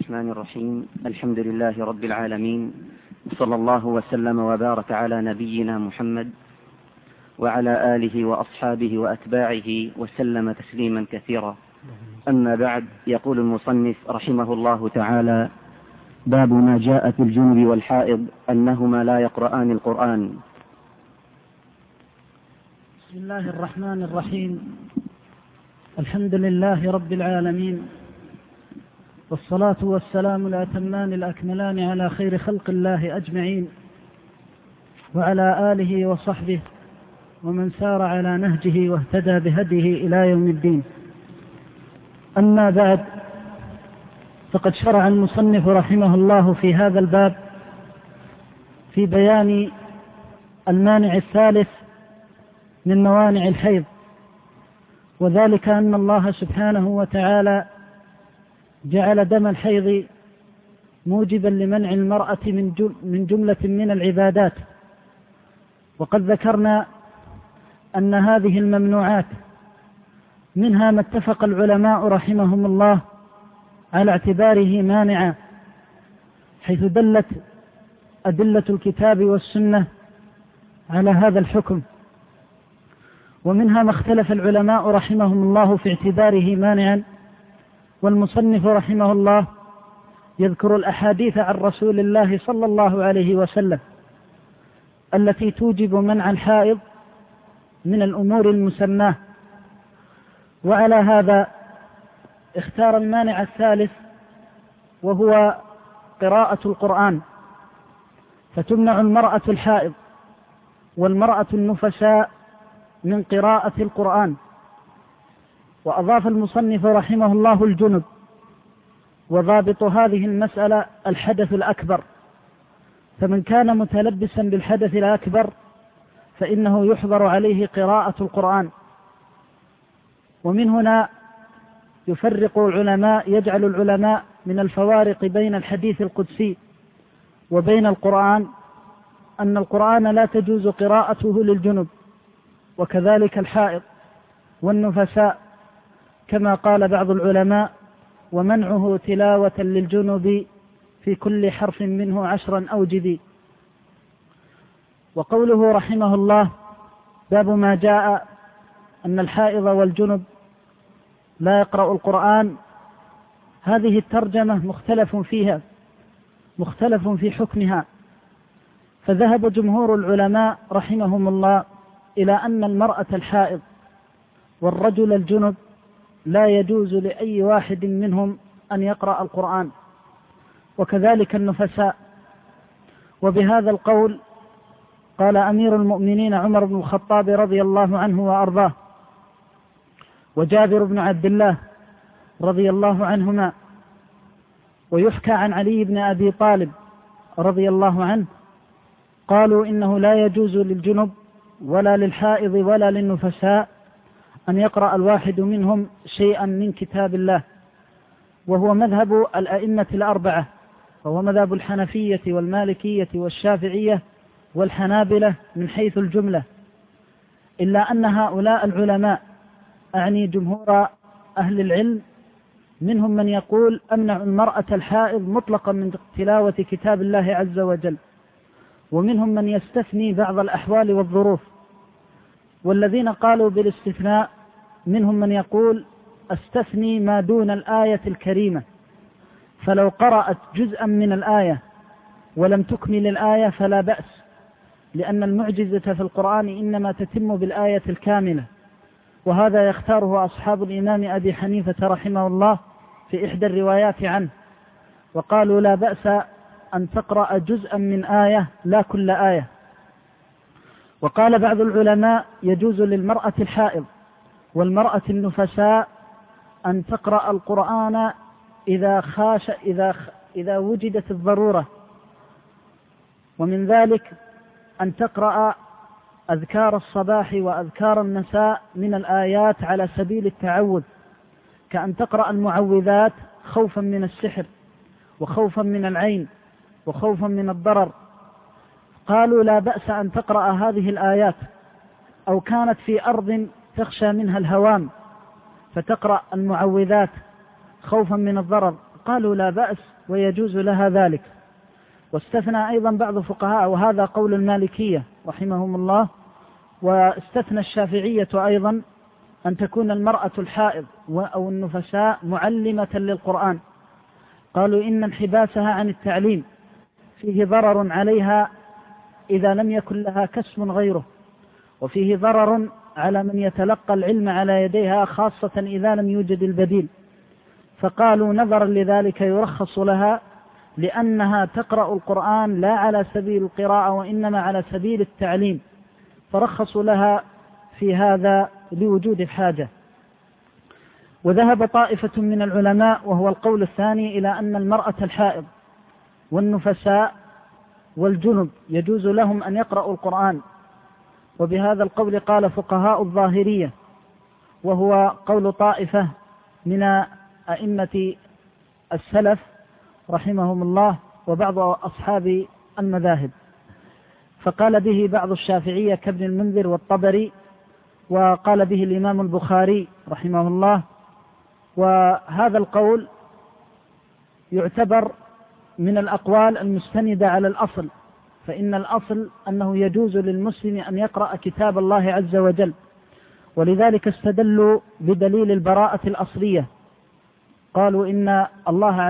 الرحمن الرحيم. الحمد لله رب العالمين، صلى الله وسلم وبارك على نبينا محمد وعلى آله وأصحابه وأتباعه وسلم تسليما كثيرا. أما بعد، يقول المصنف رحمه الله تعالى: باب ما جاء في الجنب والحائض أنهما لا يقرآن القرآن. بسم الله الرحمن الرحيم. الحمد لله رب العالمين، والصلاة والسلام الأتمان الأكملان على خير خلق الله أجمعين، وعلى آله وصحبه ومن سار على نهجه واهتدى بهديه إلى يوم الدين. أما بعد، فقد شرع المصنف رحمه الله في هذا الباب في بيان المانع الثالث من موانع الحيض، وذلك أن الله سبحانه وتعالى جعل دم الحيض موجبا لمنع المرأة من جملة من العبادات. وقد ذكرنا أن هذه الممنوعات منها ما اتفق العلماء رحمهم الله على اعتباره مانعا، حيث دلت أدلة الكتاب والسنة على هذا الحكم، ومنها ما اختلف العلماء رحمهم الله في اعتباره مانعا. والمصنف رحمه الله يذكر الأحاديث عن رسول الله صلى الله عليه وسلم التي توجب منع الحائض من الأمور المسماة، وعلى هذا اختار المانع الثالث وهو قراءة القرآن، فتمنع المرأة الحائض والمرأة النفساء من قراءة القرآن. وأضاف المصنف رحمه الله الجنب، وضابط هذه المسألة الحدث الأكبر، فمن كان متلبسا بالحدث الأكبر فإنه يحظر عليه قراءة القرآن. ومن هنا يجعل العلماء من الفوارق بين الحديث القدسي وبين القرآن أن القرآن لا تجوز قراءته للجنب، وكذلك الحائض والنفساء، كما قال بعض العلماء: ومنعه تلاوة للجنب في كل حرف منه 10 أوجدي. وقوله رحمه الله: باب ما جاء أن الحائض والجنب لا يقرأ القرآن، هذه الترجمة مختلف في حكمها، فذهب جمهور العلماء رحمهم الله إلى أن المرأة الحائض والرجل الجنب لا يجوز لأي واحد منهم أن يقرأ القرآن، وكذلك النفساء. وبهذا القول قال أمير المؤمنين عمر بن الخطاب رضي الله عنه وأرضاه، وجابر بن عبد الله رضي الله عنهما. ويحكى عن علي بن أبي طالب رضي الله عنه قالوا إنه لا يجوز للجنب ولا للحائض ولا للنفساء أن يقرأ الواحد منهم شيئا من كتاب الله، وهو مذهب الأئمة الأربعة، وهو مذهب الحنفية والمالكية والشافعية والحنابلة من حيث الجملة، إلا أن هؤلاء العلماء، أعني جمهور أهل العلم، منهم من يقول أمنع المرأة الحائض مطلقا من تلاوة كتاب الله عز وجل، ومنهم من يستثني بعض الأحوال والظروف. والذين قالوا بالاستثناء منهم من يقول استثني ما دون الآية الكريمة، فلو قرأت جزءا من الآية ولم تكمل الآية فلا بأس، لأن المعجزة في القرآن إنما تتم بالآية الكاملة. وهذا يختاره أصحاب الإمام أبي حنيفة رحمه الله في إحدى الروايات عنه، وقالوا لا بأس أن تقرأ جزءا من آية لا كل آية. وقال بعض العلماء يجوز للمرأة الحائض والمرأة النفساء أن تقرأ القرآن إذا وجدت الضرورة، ومن ذلك أن تقرأ أذكار الصباح وأذكار المساء من الآيات على سبيل التعوذ، كأن تقرأ المعوذات خوفا من السحر وخوفا من العين وخوفا من الضرر. قالوا لا بأس أن تقرأ هذه الآيات، أو كانت في أرض تخشى منها الهوام فتقرأ المعوذات خوفا من الضرر. فقالوا لا بأس ويجوز لها ذلك. واستثنى أيضا بعض فقهاء، وهذا قول المالكية رحمهم الله، واستثنى الشافعية أيضا أن تكون المرأة الحائض أو النفساء معلمة للقرآن. قالوا إن انحباسها عن التعليم فيه ضرر عليها إذا لم يكن لها كسب غيره، وفيه ضرر على من يتلقى العلم على يديها خاصة إذا لم يوجد البديل. فقالوا نظرا لذلك يرخص لها، لأنها تقرأ القرآن لا على سبيل القراءة وإنما على سبيل التعليم، فرخصوا لها في هذا لوجود الحاجة. وذهب طائفة من العلماء وهو القول الثاني إلى أن المرأة الحائض والنفساء والجنب يجوز لهم أن يقرأوا القرآن، وبهذا القول قال فقهاء الظاهرية، وهو قول طائفة من أئمة السلف رحمهم الله وبعض أصحاب المذاهب. فقال به بعض الشافعية كابن المنذر والطبري، وقال به الإمام البخاري رحمه الله. وهذا القول يعتبر من الأقوال المستندة على الأصل، فإن الأصل أنه يجوز للمسلم أن يقرأ كتاب الله عز وجل، ولذلك استدلوا بدليل البراءة الأصلية. قالوا إن الله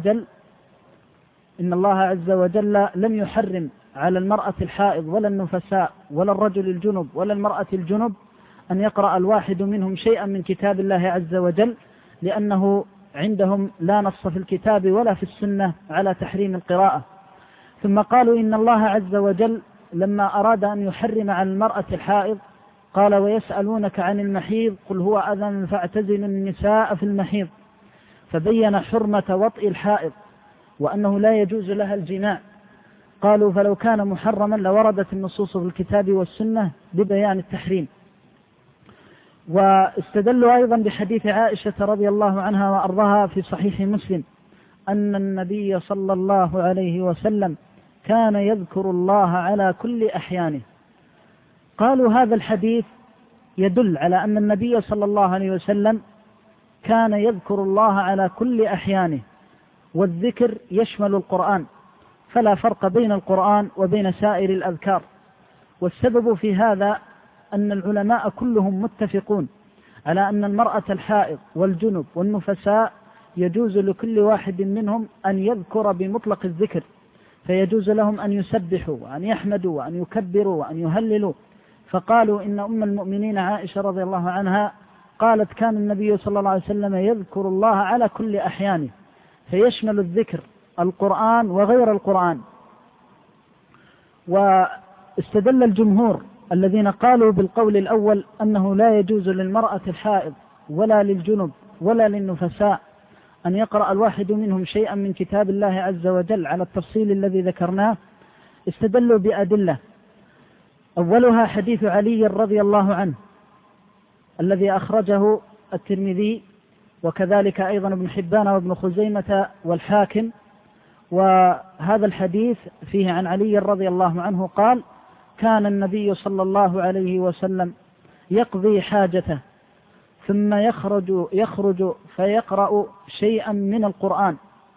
عز وجل لم يحرم على المرأة الحائض ولا النفساء ولا الرجل الجنب ولا المرأة الجنب أن يقرأ الواحد منهم شيئا من كتاب الله عز وجل، لأنه عندهم لا نص في الكتاب ولا في السنة على تحريم القراءة. ثم قالوا إن الله عز وجل لما أراد أن يحرم على المرأة الحائض قال ويسألونك عن المحيض قل هو أذى فاعتزلوا النساء في المحيض، فبين حرمة وطئ الحائض وأنه لا يجوز لها الجماع. قالوا فلو كان محرما لوردت النصوص في الكتاب والسنة ببيان التحريم. واستدلوا أيضا بحديث عائشة رضي الله عنها وأرضاها في صحيح مسلم أن النبي صلى الله عليه وسلم كان يذكر الله على كل أحيانه. قالوا هذا الحديث يدل على أن النبي صلى الله عليه وسلم كان يذكر الله على كل أحيانه، والذكر يشمل القرآن، فلا فرق بين القرآن وبين سائر الأذكار. والسبب في هذا أن العلماء كلهم متفقون على أن المرأة الحائض والجنب والنفساء يجوز لكل واحد منهم أن يذكر بمطلق الذكر، فيجوز لهم أن يسبحوا وأن يحمدوا وأن يكبروا وأن يهللوا. فقالوا إن أم المؤمنين عائشة رضي الله عنها قالت كان النبي صلى الله عليه وسلم يذكر الله على كل أحيانه، فيشمل الذكر القرآن وغير القرآن. واستدل الجمهور الذين قالوا بالقول الأول أنه لا يجوز للمرأة الحائض ولا للجنب ولا للنفساء أن يقرأ الواحد منهم شيئا من كتاب الله عز وجل على التفصيل الذي ذكرناه، استدلوا بأدلة. أولها حديث علي رضي الله عنه الذي أخرجه الترمذي وكذلك أيضا ابن حبان وابن خزيمة والحاكم. وهذا الحديث فيه عن علي رضي الله عنه قال كان النبي صلى الله عليه وسلم يقضي حاجته ثم يخرج فيقرأ شيئا من القرآن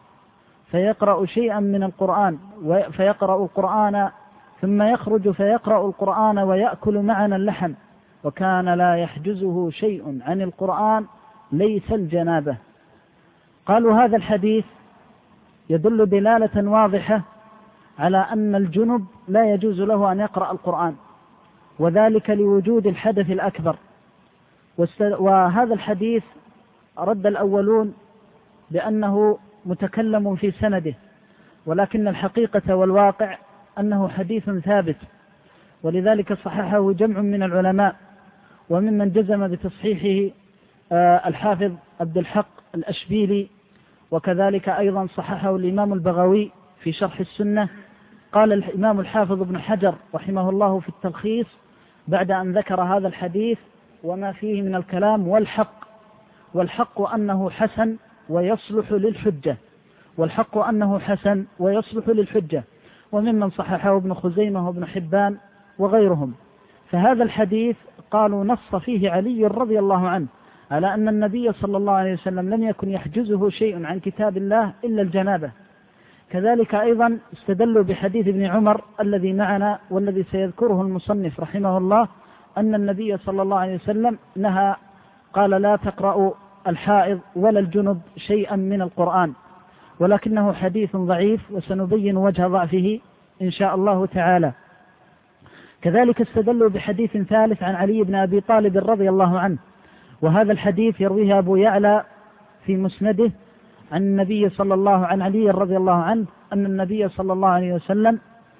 فيقرأ القرآن ثم يخرج فيقرأ القرآن ويأكل معنا اللحم، وكان لا يحجزه شيء عن القرآن ليس الجنابة. قالوا هذا الحديث يدل دلالة واضحة على أن الجنب لا يجوز له أن يقرأ القرآن، وذلك لوجود الحدث الأكبر. وهذا الحديث رد الأولون بأنه متكلم في سنده، ولكن الحقيقة والواقع أنه حديث ثابت، ولذلك صححه جمع من العلماء، وممن جزم بتصحيحه الحافظ عبد الحق الأشبيلي، وكذلك أيضا صححه الإمام البغوي في شرح السنة. قال الإمام الحافظ ابن حجر رحمه الله في التلخيص بعد أن ذكر هذا الحديث وما فيه من الكلام والحق أنه حسن ويصلح للحجة، وممن صححه ابن خزيمة وابن حبان وغيرهم. فهذا الحديث قالوا نص فيه علي رضي الله عنه على أن النبي صلى الله عليه وسلم لم يكن يحجزه شيء عن كتاب الله إلا الجنابة. كذلك أيضا استدلوا بحديث ابن عمر الذي معنا والذي سيذكره المصنف رحمه الله، أن النبي صلى الله عليه وسلم نهى، قال لا تقرأوا الحائض ولا الجنب شيئا من القرآن، ولكنه حديث ضعيف وسنبين وجه ضعفه إن شاء الله تعالى. كذلك استدلوا بحديث ثالث عن علي بن أبي طالب رضي الله عنه، وهذا الحديث يرويه أبو يعلى في مسنده عن النبي صلى الله عن علي رضي الله عنه أن النبي صلى الله عليه وسلم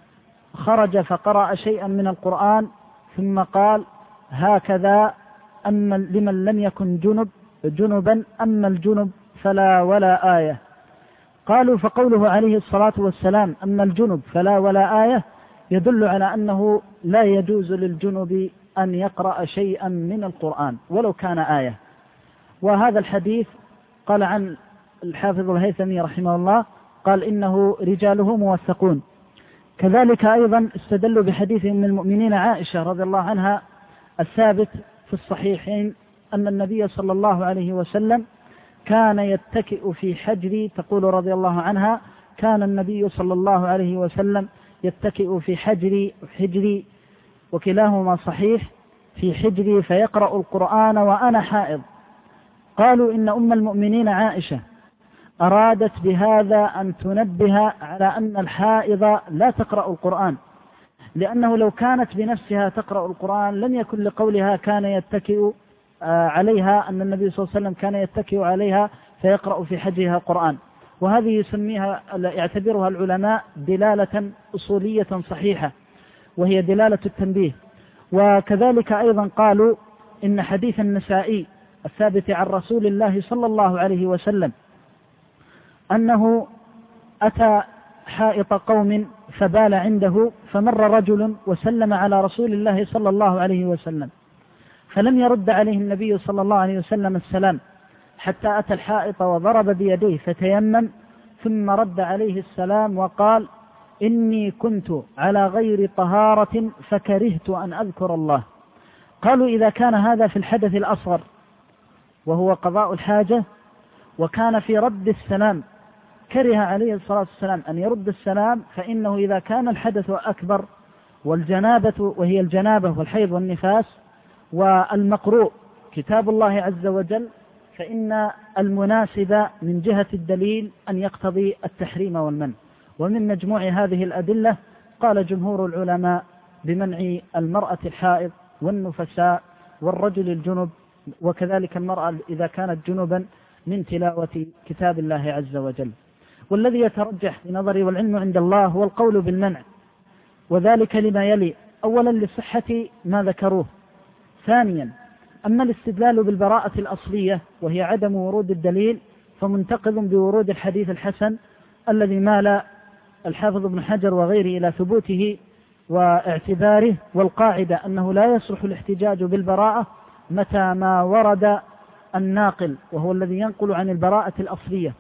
خرج فقرأ شيئا من القرآن ثم قال هكذا أما لمن لم يكن جنبا أما الجنب فلا ولا آية. قالوا فقوله عليه الصلاة والسلام أما الجنب فلا ولا آية يدل على أنه لا يجوز للجنب أن يقرأ شيئا من القرآن ولو كان آية. وهذا الحديث قال عن الحافظ الهيثمي رحمه الله قال إنه رجاله موثقون. كذلك أيضا استدلوا بحديث من المؤمنين عائشة رضي الله عنها الثابت في الصحيحين أن النبي صلى الله عليه وسلم كان يتكئ في حجري، تقول رضي الله عنها كان النبي صلى الله عليه وسلم يتكئ في حجري وكلاهما صحيح في حجري فيقرأ القرآن وأنا حائض. قالوا إن أم المؤمنين عائشة أرادت بهذا أن تنبه على أن الحائض لا تقرأ القرآن، لأنه لو كانت بنفسها تقرأ القرآن لم يكن لقولها كان يتكئ عليها أن النبي صلى الله عليه وسلم كان يتكئ عليها فيقرأ في حجرها القرآن. وهذه يسميها يعتبرها العلماء دلالة أصولية صحيحة وهي دلالة التنبيه. وكذلك أيضا قالوا إن حديث النسائي الثابت عن رسول الله صلى الله عليه وسلم أنه أتى حائط قوم فبال عنده فمر رجل وسلم على رسول الله صلى الله عليه وسلم فلم يرد عليه النبي صلى الله عليه وسلم السلام حتى أتى الحائط وضرب بيديه فتيمم ثم رد عليه السلام وقال إني كنت على غير طهارة فكرهت أن أذكر الله. قالوا إذا كان هذا في الحدث الأصغر وهو قضاء الحاجة وكان في رد السلام كره عليه الصلاة والسلام أن يرد السلام، فإنه إذا كان الحدث أكبر والجنابة وهي الجنابة والحيض والنفاس والمقروء كتاب الله عز وجل فإن المناسب من جهة الدليل أن يقتضي التحريم والمنع. ومن مجموع هذه الأدلة قال جمهور العلماء بمنع المرأة الحائض والنفساء والرجل الجنب وكذلك المرأة إذا كانت جنبا من تلاوة كتاب الله عز وجل. والذي يترجح بنظري والعلم عند الله هو القول بالمنع، وذلك لما يلي: أولا لصحة ما ذكروه، ثانيا أما الاستدلال بالبراءة الأصلية وهي عدم ورود الدليل فمنتقض بورود الحديث الحسن الذي مال الحافظ ابن حجر وغيره إلى ثبوته واعتباره، والقاعدة أنه لا يصلح الاحتجاج بالبراءة متى ما ورد الناقل وهو الذي ينقل عن البراءة الأصلية.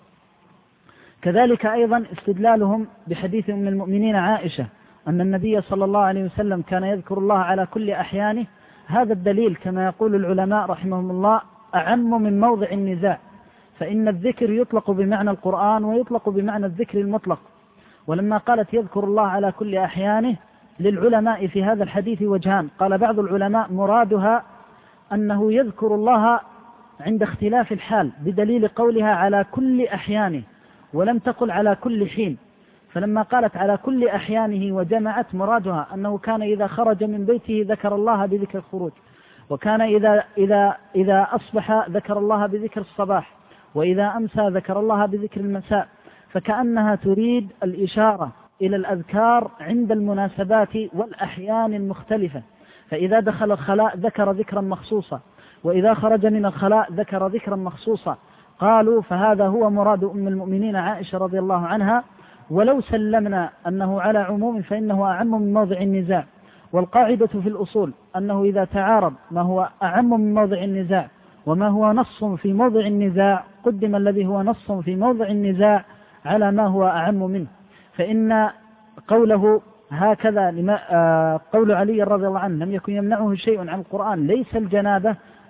كذلك أيضا استدلالهم بحديث أم المؤمنين عائشة أن النبي صلى الله عليه وسلم كان يذكر الله على كل أحيانه، هذا الدليل كما يقول العلماء رحمهم الله أعم من موضع النزاع، فإن الذكر يطلق بمعنى القرآن ويطلق بمعنى الذكر المطلق. ولما قالت يذكر الله على كل أحيانه للعلماء في هذا الحديث وجهان: قال بعض العلماء مرادها أنه يذكر الله عند اختلاف الحال بدليل قولها على كل أحيانه ولم تقل على كل حين، فلما قالت على كل أحيانه وجمعت مرادها أنه كان إذا خرج من بيته ذكر الله بذكر الخروج، وكان إذا أصبح ذكر الله بذكر الصباح، وإذا أمسى ذكر الله بذكر المساء، فكأنها تريد الإشارة إلى الأذكار عند المناسبات والأحيان المختلفة، فإذا دخل الخلاء ذكر ذكرا مخصوصا، وإذا خرج من الخلاء ذكر ذكرا مخصوصا. قالوا فهذا هو مراد أم المؤمنين عائشة رضي الله عنها، ولو سلمنا أنه على عموم فإنه أعم من موضع النزاع. والقاعدة في الأصول أنه إذا تعارض ما هو أعم من موضع النزاع وما هو نص في موضع النزاع قدم الذي هو نص في موضع النزاع على ما هو أعم منه. فإن قوله هكذا قول علي رضي الله عنه لم يكن يمنعه شيء عن القرآن ليس الجنابة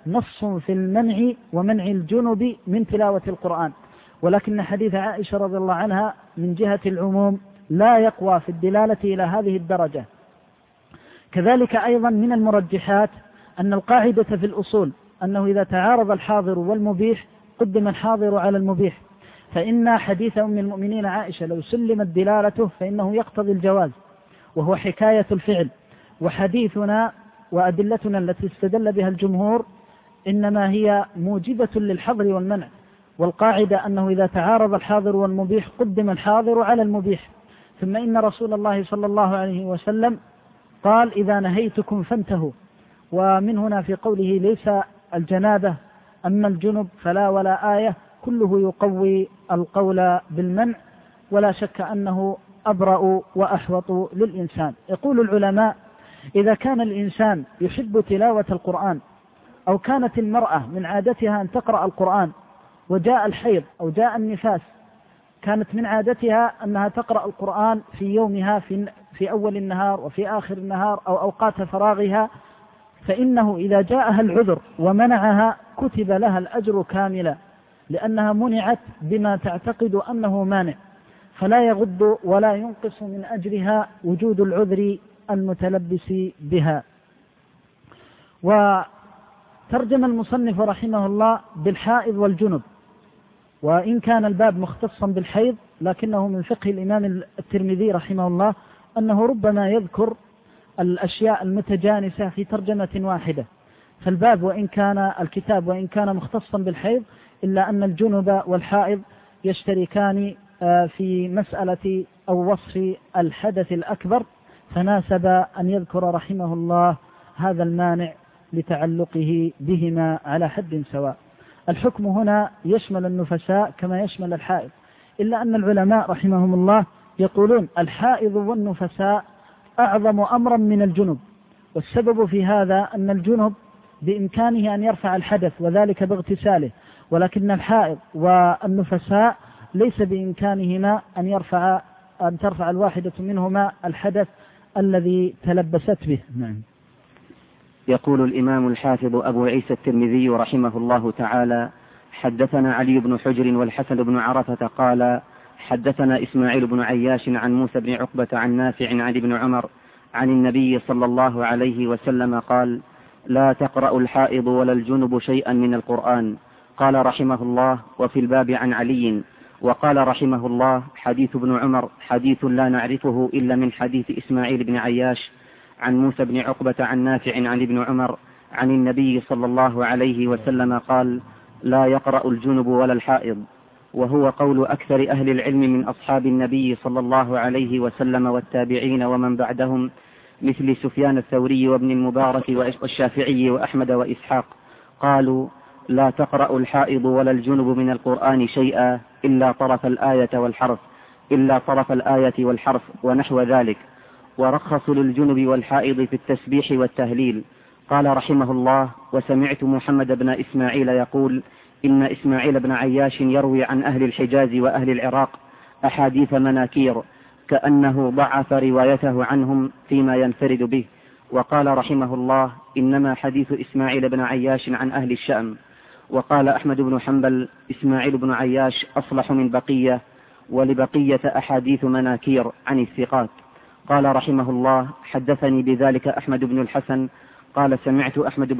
نص في المنع ومنع الجنب من تلاوة القرآن، ولكن حديث عائشة رضي الله عنها من جهة العموم لا يقوى في الدلالة إلى هذه الدرجة. كذلك أيضا من المرجحات أن القاعدة في الأصول أنه إذا تعارض الحاضر والمبيح قدم الحاضر على المبيح، فإن حديث أم المؤمنين عائشة لو سلمت دلالته فإنه يقتضي الجواز وهو حكاية الفعل، وحديثنا وأدلتنا التي استدل بها الجمهور إنما هي موجبة للحظر والمنع، والقاعدة أنه إذا تعارض الحاضر والمبيح قدم الحاضر على المبيح. ثم إن رسول الله صلى الله عليه وسلم قال إذا نهيتكم فانتهوا، ومن هنا في قوله ليس الجنابة أما الجنب فلا ولا آية كله يقوي القول بالمنع، ولا شك أنه أبرأ وأحوط للإنسان. يقول العلماء إذا كان الإنسان يحب تلاوة القرآن أو كانت المرأة من عادتها أن تقرأ القرآن وجاء الحيض أو جاء النفاس، كانت من عادتها أنها تقرأ القرآن في يومها في أول النهار وفي آخر النهار أو أوقات فراغها، فإنه إذا جاءها العذر ومنعها كتب لها الأجر كاملا، لأنها منعت بما تعتقد أنه مانع، فلا يغض ولا ينقص من أجرها وجود العذر المتلبس بها. وترجم المصنف رحمه الله بالحائض والجنب، وإن كان الباب مختصا بالحيض لكنه من فقه الإمام الترمذي رحمه الله أنه ربما يذكر الأشياء المتجانسة في ترجمة واحدة، فالباب الكتاب وإن كان مختصا بالحيض إلا أن الجنب والحائض يشتركان في مسألة أو وصف الحدث الأكبر، فناسب أن يذكر رحمه الله هذا المانع لتعلقه بهما على حد سواء. الحكم هنا يشمل النفساء كما يشمل الحائض، إلا أن العلماء رحمهم الله يقولون الحائض والنفساء أعظم أمرا من الجنب، والسبب في هذا أن الجنب بإمكانه أن يرفع الحدث وذلك باغتساله، ولكن الحائض والنفساء ليس بإمكانهما أن ترفع الواحدة منهما الحدث الذي تلبست به. نعم. يقول الإمام الحافظ أبو عيسى الترمذي رحمه الله تعالى: حدثنا علي بن حجر والحسن بن عرفة قال حدثنا إسماعيل بن عياش عن موسى بن عقبة عن نافع عن ابن عمر عن النبي صلى الله عليه وسلم قال: لا تقرأ الحائض ولا الجنب شيئا من القرآن. قال رحمه الله: وفي الباب عن علي. وقال رحمه الله: حديث ابن عمر حديث لا نعرفه إلا من حديث إسماعيل بن عياش عن موسى بن عقبة عن نافع عن ابن عمر عن النبي صلى الله عليه وسلم قال: لا يقرأ الجنب ولا الحائض. وهو قول أكثر أهل العلم من أصحاب النبي صلى الله عليه وسلم والتابعين ومن بعدهم، مثل سفيان الثوري وابن المبارك والشافعي وأحمد وإسحاق، قالوا: لا تقرأ الحائض ولا الجنب من القرآن شيئا إلا طرف الآية والحرف ونحو ذلك. ورخصوا للجنب والحائض في التسبيح والتهليل. قال رحمه الله: وسمعت محمد بن إسماعيل يقول: إن إسماعيل بن عياش يروي عن أهل الحجاز وأهل العراق أحاديث مناكير، كأنه ضعف روايته عنهم فيما ينفرد به. وقال رحمه الله: إنما حديث إسماعيل بن عياش عن أهل الشأم. وقال أحمد بن حنبل: إسماعيل بن عياش أصلح من بقية، ولبقية أحاديث مناكير عن الثقات. قال رحمه الله: حدثني بذلك أحمد بن الحسن قال سمعت أحمد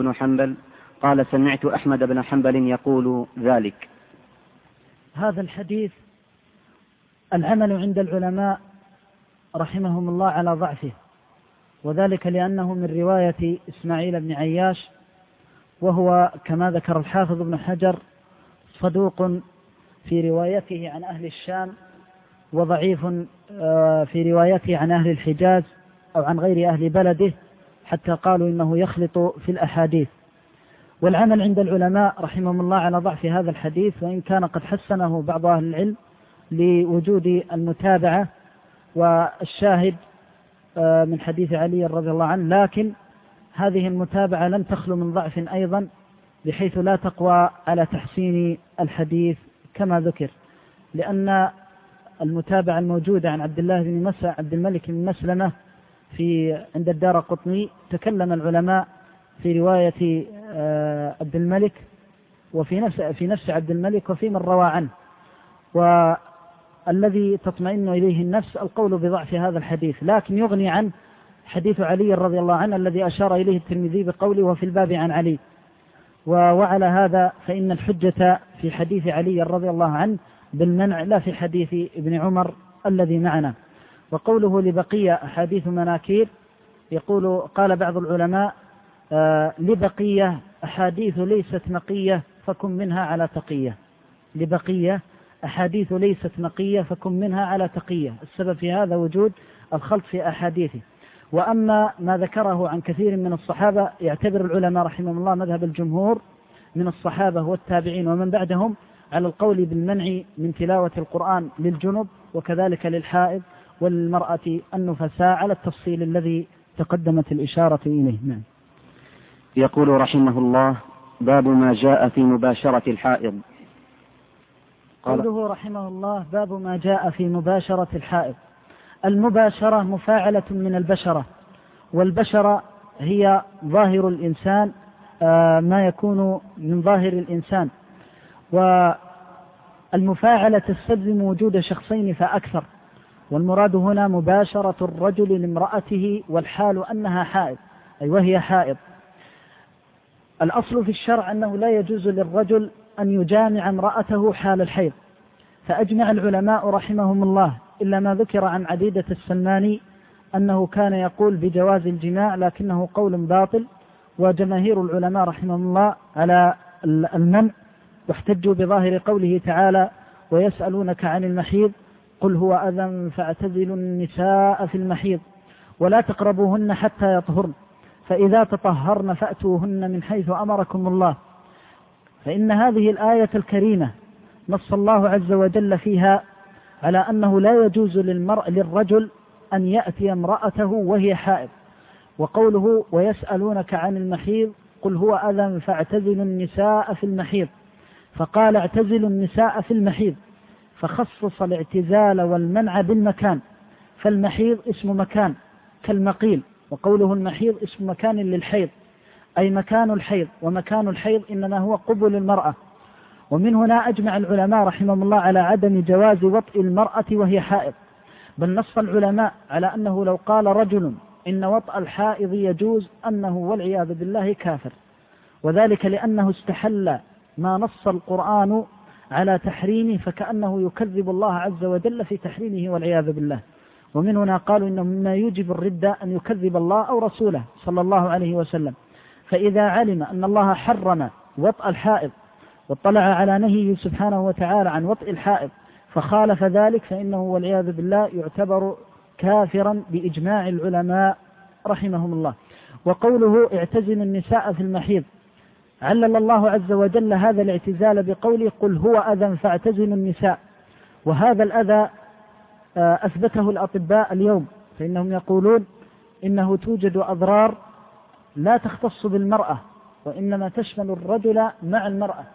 بن حنبل يقول ذلك. هذا الحديث العمل عند العلماء رحمهم الله على ضعفه، وذلك لأنه من رواية إسماعيل بن عياش، وهو كما ذكر الحافظ ابن حجر صدوق في روايته عن أهل الشام، وضعيف في روايته عن أهل الحجاز أو عن غير أهل بلده، حتى قالوا إنه يخلط في الأحاديث. والعمل عند العلماء رحمهم الله على ضعف هذا الحديث، وإن كان قد حسنه بعض أهل العلم لوجود المتابعة والشاهد من حديث علي رضي الله عنه، لكن هذه المتابعة لم تخلو من ضعف أيضا، بحيث لا تقوى على تحسين الحديث كما ذكر، لأن المتابعة الموجودة عن عبد الملك بن مسلمة عند الدارقطني تكلم العلماء في رواية عبد الملك في نفس عبد الملك وفي من روى عنه. والذي تطمئن إليه النفس القول بضعف هذا الحديث، لكن يغني عن حديث علي رضي الله عنه الذي أشار إليه الترمذي بقوله وفي الباب عن علي. وعلى هذا فإن الحجة في حديث علي رضي الله عنه بالمنع لا في حديث ابن عمر الذي معنا. وقوله لبقية أحاديث مناكير، قال بعض العلماء لبقية أحاديث ليست نقية فكن منها على تقية. لبقية أحاديث ليست نقية فكن منها على تقية. السبب في هذا وجود الخلط في أحاديثه. وأما ما ذكره عن كثير من الصحابة يعتبر العلماء رحمهم الله مذهب الجمهور من الصحابة والتابعين ومن بعدهم على القول بالمنع من تلاوة القرآن للجنب وكذلك للحائض والمرأة النفساء على التفصيل الذي تقدمت الإشارة إليه. نعم. يقول رحمه الله: باب ما جاء في مباشرة الحائض. قوله رحمه الله: باب ما جاء في مباشرة الحائض. المباشرة مفاعلة من البشرة، والبشرة هي ظاهر الإنسان، ما يكون من ظاهر الإنسان، والمفاعلة تستلزم وجود شخصين فأكثر، والمراد هنا مباشرة الرجل لامرأته والحال أنها حائض، أي وهي حائض. الأصل في الشرع أنه لا يجوز للرجل أن يجامع امرأته حال الحيض، فأجمع العلماء رحمهم الله إلا ما ذكر عن عديدة السلماني أنه كان يقول بجواز الجماع، لكنه قول باطل، وجماهير العلماء رحمهم الله على المنع، واحتجوا بظاهر قوله تعالى: ويسألونك عن المحيض قل هو أذى فاعتزلوا النساء في المحيض ولا تقربوهن حتى يطهرن فإذا تطهرن فأتوهن من حيث أمركم الله. فإن هذه الآية الكريمة نص الله عز وجل فيها على أنه لا يجوز للرجل أن يأتي امرأته وهي حائض. وقوله ويسألونك عن المحيض قل هو أذى فاعتزلوا النساء في المحيض، فقال اعتزلوا النساء في المحيض، فخصص الاعتزال والمنع بالمكان، فالمحيض اسم مكان كالمقيل، وقوله المحيض اسم مكان للحيض أي مكان الحيض، ومكان الحيض إنما هو قبل المرأة. ومن هنا أجمع العلماء رحمهم الله على عدم جواز وطئ المرأة وهي حائض، بل نص العلماء على أنه لو قال رجل إن وطئ الحائض يجوز أنه والعياذ بالله كافر، وذلك لأنه استحل ما نص القرآن على تحريمه، فكأنه يكذب الله عز وجل في تحريمه والعياذ بالله. ومن هنا قالوا إنه مما يوجب الردة أن يكذب الله أو رسوله صلى الله عليه وسلم. فإذا علم أن الله حرم وطئ الحائض واطلع على نهيه سبحانه وتعالى عن وطئ الحائض فخالف ذلك، فإنه والعياذ بالله يعتبر كافرا بإجماع العلماء رحمهم الله. وقوله اعتزل النساء في المحيض، علل الله عز وجل هذا الاعتزال بقوله قل هو أذى فاعتزلوا النساء، وهذا الأذى أثبته الأطباء اليوم، فإنهم يقولون إنه توجد أضرار لا تختص بالمرأة وإنما تشمل الرجل مع المرأة،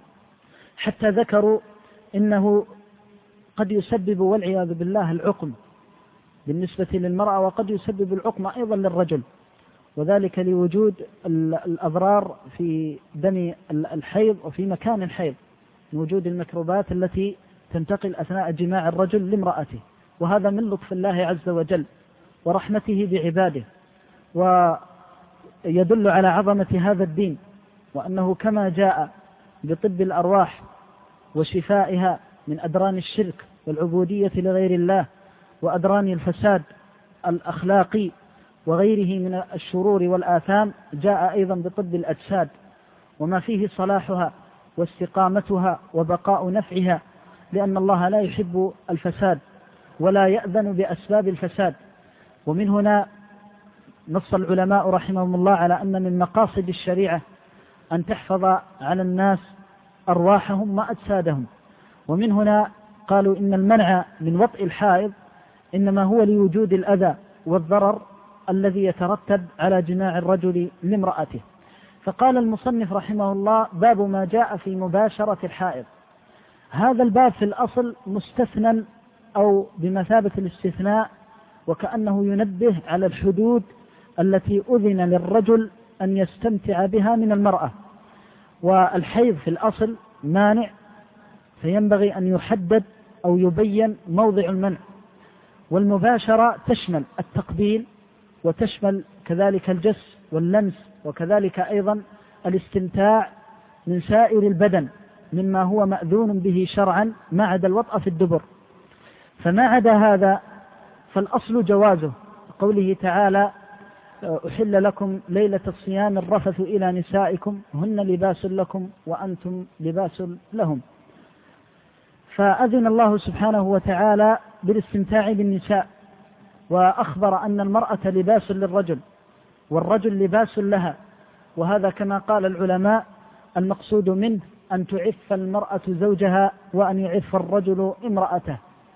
حتى ذكروا إنه قد يسبب والعياذ بالله العقم بالنسبة للمرأة، وقد يسبب العقم أيضا للرجل، وذلك لوجود الأضرار في دم الحيض وفي مكان الحيض، وجود الميكروبات التي تنتقل أثناء جماع الرجل لامرأته. وهذا من لطف الله عز وجل ورحمته بعباده، ويدل على عظمة هذا الدين، وأنه كما جاء بطب الأرواح وشفائها من أدران الشرك والعبودية لغير الله وأدران الفساد الأخلاقي وغيره من الشرور والآثام، جاء أيضا بطب الأجساد وما فيه صلاحها واستقامتها وبقاء نفعها، لأن الله لا يحب الفساد ولا يأذن بأسباب الفساد. ومن هنا نص العلماء رحمهم الله على أن من مقاصد الشريعة أن تحفظ على الناس أرواحهم وأجسادهم. ومن هنا قالوا إن المنع من وطئ الحائض إنما هو لوجود الأذى والضرر الذي يترتب على جماع الرجل لامرأته. فقال المصنف رحمه الله باب ما جاء في مباشرة الحائض. هذا الباب في الأصل مستثنى أو بمثابة الاستثناء، وكأنه ينبه على الحدود التي أذن للرجل أن يستمتع بها من المرأة، والحيض في الأصل مانع، فينبغي أن يحدد أو يبين موضع المنع. والمباشرة تشمل التقبيل وتشمل كذلك الجس واللمس، وكذلك أيضا الاستمتاع من سائر البدن مما هو مأذون به شرعا ما عدا الوطأ في الدبر. فما عدا هذا فالأصل جوازه، قوله تعالى أحل لكم ليلة الصيام الرفث إلى نسائكم هن لباس لكم وأنتم لباس لهم. فأذن الله سبحانه وتعالى بالاستمتاع بالنساء، وأخبر أن المرأة لباس للرجل والرجل لباس لها، وهذا كما قال العلماء المقصود منه أن تعف المرأة زوجها وأن يعف الرجل امرأته.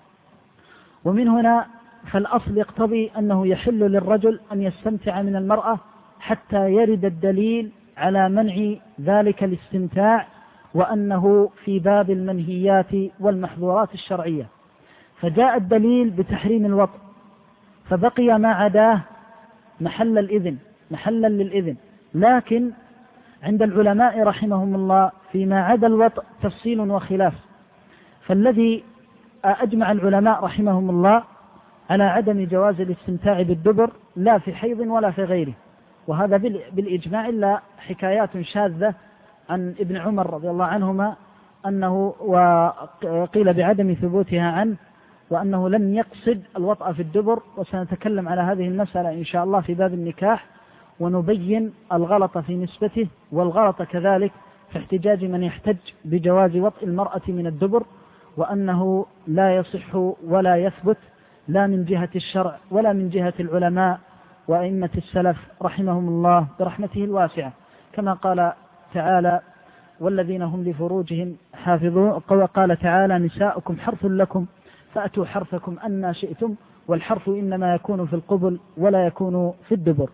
ومن هنا فالأصل يقتضي أنه يحل للرجل أن يستمتع من المرأة حتى يرد الدليل على منع ذلك الاستمتاع، وأنه في باب المنهيات والمحظورات الشرعية. فجاء الدليل بتحريم الوطء، فبقي ما عداه محلا للإذن. لكن عند العلماء رحمهم الله فيما عدا الوطء تفصيل وخلاف، فالذي أجمع العلماء رحمهم الله على عدم جواز الاستمتاع بالدبر لا في حيض ولا في غيره، وهذا بالإجماع، إلا حكايات شاذة عن ابن عمر رضي الله عنهما أنه وقيل بعدم ثبوتها عنه، وأنه لم يقصد الوطأ في الدبر. وسنتكلم على هذه المسألة إن شاء الله في باب النكاح، ونبين الغلط في نسبته والغلط كذلك في احتجاج من يحتج بجواز وطء المرأة من الدبر، وأنه لا يصح ولا يثبت لا من جهة الشرع ولا من جهة العلماء وأئمة السلف رحمهم الله برحمته الواسعة، كما قال تعالى والذين هم لفروجهم حافظون، وقال تعالى نساؤكم حرث لكم فأتوا حرثكم أن شئتم، والحرث إنما يكون في القبل ولا يكون في الدبر.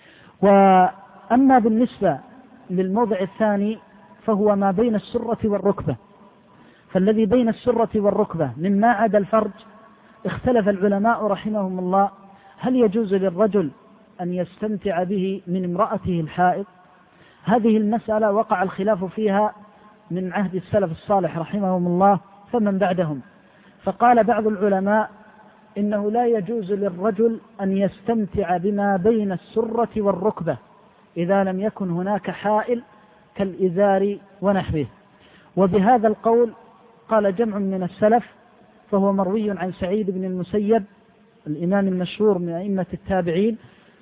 وأما بالنسبة للموضع الثاني فهو ما بين السرة والركبة، فالذي بين السرة والركبة مما عدا الفرج اختلف العلماء رحمهم الله هل يجوز للرجل أن يستمتع به من امرأته الحائض. هذه المسألة وقع الخلاف فيها من عهد السلف الصالح رحمهم الله فمن بعدهم، فقال بعض العلماء إنه لا يجوز للرجل أن يستمتع بما بين السرة والركبة إذا لم يكن هناك حائل كالإزار ونحوه. وبهذا القول قال جمع من السلف، فهو مروي عن سعيد بن المسيب الإمام المشهور من أئمة التابعين،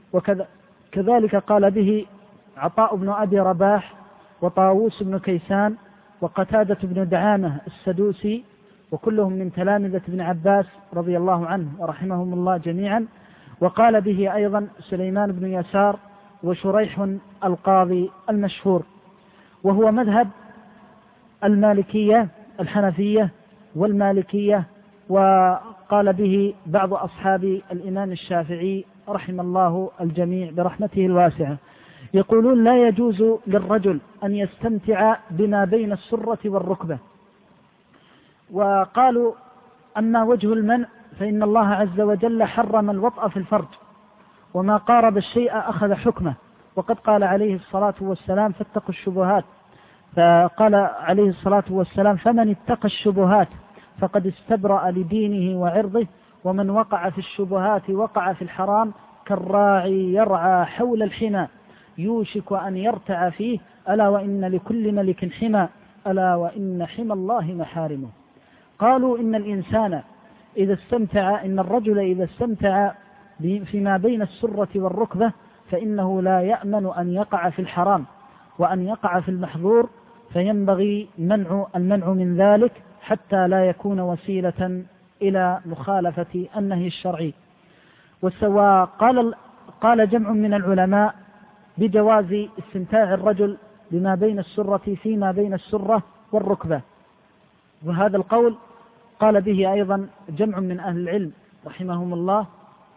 وكذلك قال به عطاء بن أبي رباح وطاووس بن كيسان وقتادة بن دعامة السدوسي، وكلهم من تلامذة ابن عباس رضي الله عنه ورحمهم الله جميعا. وقال به أيضا سليمان بن يسار وشريح القاضي المشهور، وهو مذهب المالكية الحنفية والمالكية، وقال به بعض أصحاب الإمام الشافعي رحم الله الجميع برحمته الواسعة. يقولون لا يجوز للرجل أن يستمتع بما بين السرة والركبة. وقالوا أما وجه المنع فإن الله عز وجل حرم الوطأ في الفرج، وما قارب الشيء أخذ حكمه، وقد قال عليه الصلاة والسلام فاتقوا الشبهات، فقال عليه الصلاة والسلام فمن اتقى الشبهات فقد استبرأ لدينه وعرضه، ومن وقع في الشبهات وقع في الحرام كالراعي يرعى حول الحمى يوشك أن يرتع فيه، ألا وإن لكل ملك حمى ألا وإن حمى الله محارمه. قالوا إن الإنسان إذا استمتع، إن الرجل إذا استمتع فيما بين السرة والركبة فإنه لا يأمن أن يقع في الحرام وأن يقع في المحظور، فينبغي المنع من ذلك حتى لا يكون وسيلة إلى مخالفة النهي الشرعي. وسواء قال جمع من العلماء بجواز استمتاع الرجل بما بين السرة فيما بين السرة والركبة، وهذا القول قال به أيضا جمع من أهل العلم رحمهم الله،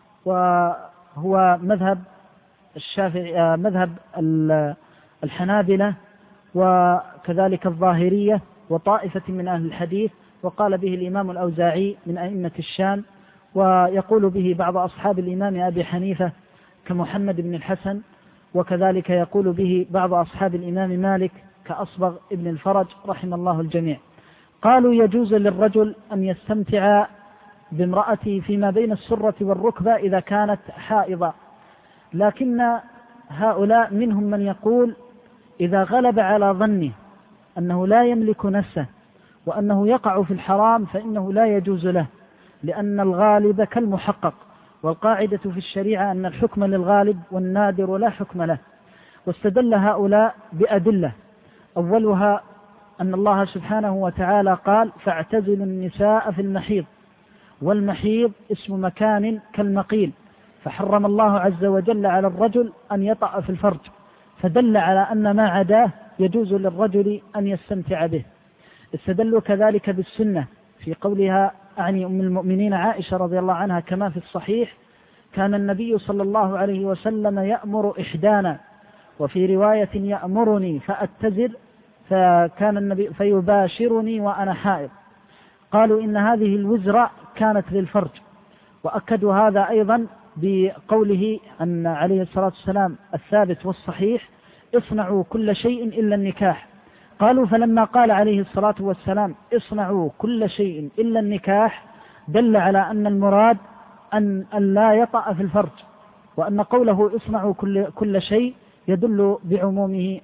وهو مذهب الشافعي مذهب الحنابلة وكذلك الظاهرية وطائفة من أهل الحديث، وقال به الإمام الأوزاعي من أئمة الشام، ويقول به بعض أصحاب الإمام أبي حنيفة كمحمد بن الحسن وكذلك يقول به بعض أصحاب الإمام مالك كأصبغ ابن الفرج رحم الله الجميع. قالوا يجوز للرجل أن يستمتع بامرأته فيما بين السرة والركبة إذا كانت حائضة، لكن هؤلاء منهم من يقول إذا غلب على ظنه أنه لا يملك نفسه وأنه يقع في الحرام فإنه لا يجوز له، لأن الغالب كالمحقق، والقاعدة في الشريعة أن الحكم للغالب والنادر لا حكم له. واستدل هؤلاء بأدلة، أولها أن الله سبحانه وتعالى قال فاعتزلوا النساء في المحيض، والمحيض اسم مكان كالمقيل، فحرم الله عز وجل على الرجل أن يطأ في الفرج، فدل على أن ما عداه يجوز للرجل أن يستمتع به. استدلوا كذلك بالسنة في قولها أعني أم المؤمنين عائشة رضي الله عنها كما في الصحيح كان النبي صلى الله عليه وسلم يأمر إحدانا، وفي رواية يأمرني فأتزر، فكان النبي فيباشرني وأنا حائض. قالوا إن هذه الوزرة كانت للفرج، وأكدوا هذا أيضا بقوله أن عليه الصلاة والسلام الثابت والصحيح اصنعوا كل شيء إلا النكاح. قالوا فلما قال عليه الصلاة والسلام اصنعوا كل شيء إلا النكاح دل على أن المراد أن لا يطأ في الفرج، وأن قوله اصنعوا كل شيء يدل بعمومه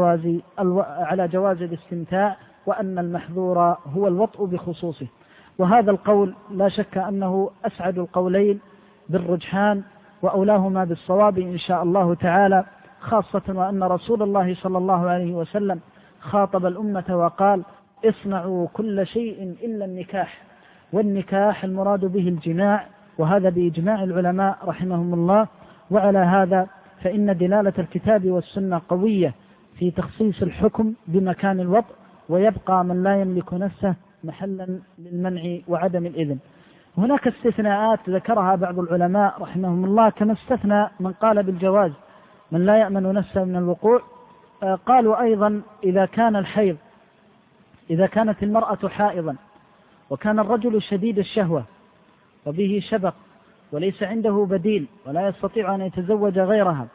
على جواز الاستمتاع، وأن المحظور هو الوطء بخصوصه. وهذا القول لا شك أنه أسعد القولين بالرجحان وأولاهما بالصواب إن شاء الله تعالى، خاصة وأن رسول الله صلى الله عليه وسلم خاطب الأمة وقال اصنعوا كل شيء إلا النكاح، والنكاح المراد به الجماع، وهذا بإجماع العلماء رحمهم الله. وعلى هذا فإن دلالة الكتاب والسنة قوية في تخصيص الحكم بمكان الوطء، ويبقى من لا يملك نفسه محلا للمنع وعدم الإذن. هناك استثناءات ذكرها بعض العلماء رحمهم الله، كما استثنى من قال بالجواز من لا يأمن نفسه من الوقوع. قالوا أيضا إذا كان الحيض، إذا كانت المرأة حائضا وكان الرجل شديد الشهوة وبه شبق وليس عنده بديل ولا يستطيع أن يتزوج غيرها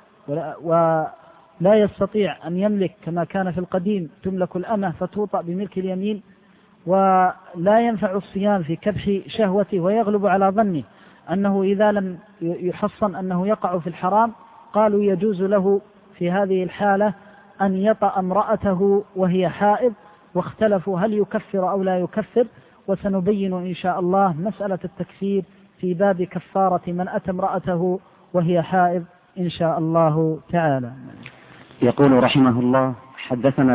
ولا يستطيع أن يملك كما كان في القديم تملك الأمة فتوطأ بملك اليمين، ولا ينفع الصيام في كبح شهوته ويغلب على ظنه أنه إذا لم يحصن أنه يقع في الحرام، قالوا يجوز له في هذه الحالة أن يطأ امرأته وهي حائض، واختلفوا هل يكفر أو لا يكفر، وسنبين إن شاء الله مسألة التكفير في باب كفارة من أتى امرأته وهي حائض إن شاء الله تعالى. يقول رحمه الله حدثنا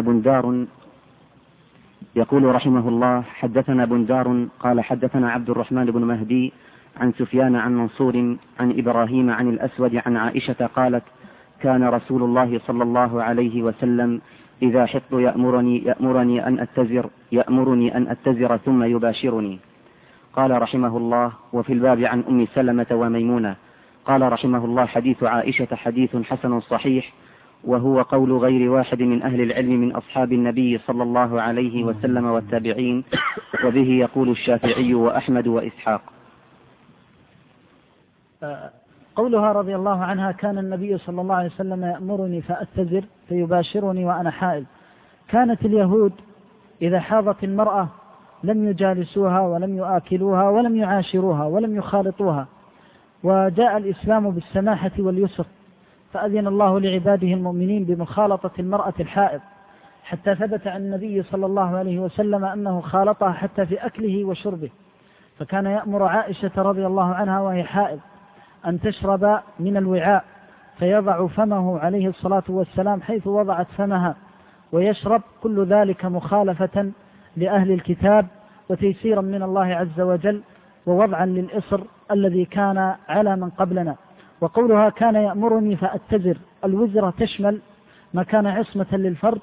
بندار قال حدثنا عبد الرحمن بن مهدي عن سفيان عن منصور عن إبراهيم عن الأسود عن عائشة قالت كان رسول الله صلى الله عليه وسلم إذا حط يأمرني أن أتزر ثم يباشرني. قال رحمه الله وفي الباب عن أم سلمة وميمونة. قال رحمه الله حديث عائشة حديث حسن صحيح، وهو قول غير واحد من أهل العلم من أصحاب النبي صلى الله عليه وسلم والتابعين، وبه يقول الشافعي وأحمد وإسحاق. قولها رضي الله عنها كان النبي صلى الله عليه وسلم يأمرني فأتزر فيباشرني وأنا حائض. كانت اليهود إذا حاضت المرأة لم يجالسوها ولم يآكلوها ولم يعاشروها ولم يخالطوها، وجاء الإسلام بالسماحة واليسر، فأذن الله لعباده المؤمنين بمخالطة المرأة الحائض، حتى ثبت عن النبي صلى الله عليه وسلم أنه خالطها حتى في أكله وشربه، فكان يأمر عائشة رضي الله عنها وهي حائض أن تشرب من الوعاء، فيضع فمه عليه الصلاة والسلام حيث وضعت فمها ويشرب، كل ذلك مخالفة لأهل الكتاب وتيسيرا من الله عز وجل ووضعا للإصر الذي كان على من قبلنا. وقولها كان يأمرني فأتزر، الوزرة تشمل ما كان عصمة للفرج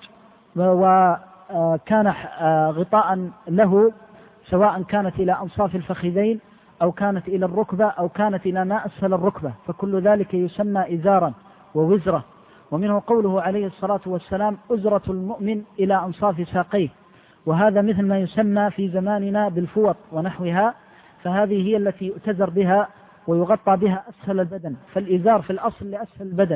وكان غطاء له، سواء كانت إلى أنصاف الفخذين أو كانت إلى الركبة أو كانت إلى ما أسفل الركبة، فكل ذلك يسمى إزارا ووزرة. ومنه قوله عليه الصلاة والسلام أزرة المؤمن إلى أنصاف ساقيه، وهذا مثل ما يسمى في زماننا بالفوط ونحوها، فهذه هي التي يؤتزر بها ويغطى بها أسفل البدن، فالإزار في الأصل لأسفل البدن،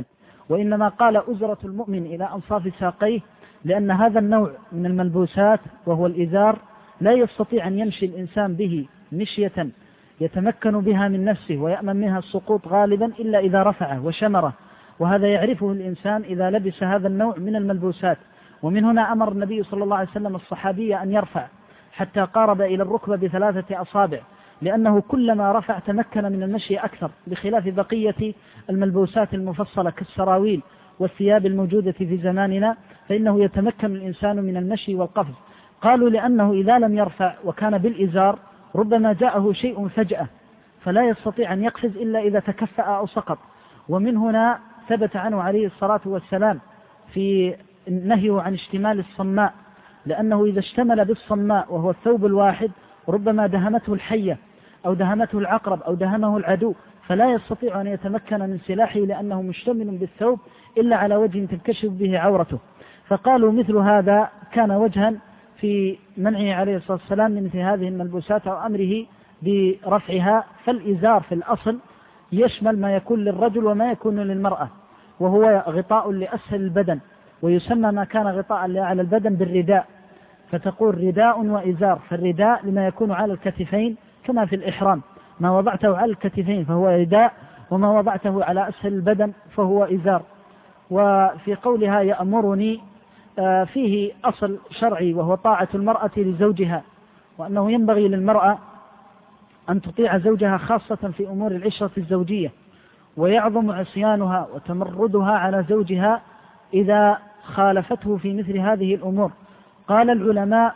وإنما قال أزرة المؤمن إلى أنصاف ساقيه، لأن هذا النوع من الملبوسات وهو الإزار لا يستطيع أن يمشي الإنسان به مشية يتمكن بها من نفسه ويأمن منها السقوط غالبا إلا إذا رفعه وشمره، وهذا يعرفه الإنسان إذا لبس هذا النوع من الملبوسات. ومن هنا أمر النبي صلى الله عليه وسلم الصحابية أن يرفع حتى قارب إلى الركبة ب3 أصابع، لأنه كلما رفع تمكن من المشي أكثر، بخلاف بقية الملبوسات المفصلة كالسراويل والثياب الموجودة في زماننا، فإنه يتمكن الإنسان من المشي والقفز. قالوا لأنه إذا لم يرفع وكان بالإزار ربما جاءه شيء فجأة فلا يستطيع أن يقفز إلا إذا تكفأ أو سقط. ومن هنا ثبت عنه عليه الصلاة والسلام في نهيه عن اشتمال الصماء، لأنه إذا اشتمل بالصماء وهو الثوب الواحد ربما دهمته الحية أو دهمته العقرب أو دهمه العدو، فلا يستطيع أن يتمكن من سلاحه لأنه مشتمل بالثوب إلا على وجه تنكشف به عورته. فقالوا مثل هذا كان وجها في منعه عليه الصلاة والسلام من مثل هذه الملبوسات أو أمره برفعها. فالإزار في الأصل يشمل ما يكون للرجل وما يكون للمرأة، وهو غطاء لأسفل البدن، ويسمى ما كان غطاء على البدن بالرداء، فتقول رداء وإزار. فالرداء لما يكون على الكتفين كما في الإحرام، ما وضعته على الكتفين فهو رداء، وما وضعته على أسفل البدن فهو إزار. وفي قولها يأمرني فيه أصل شرعي وهو طاعة المرأة لزوجها، وأنه ينبغي للمرأة أن تطيع زوجها خاصة في أمور العشرة الزوجية، ويعظم عصيانها وتمردها على زوجها إذا خالفته في مثل هذه الأمور. قال العلماء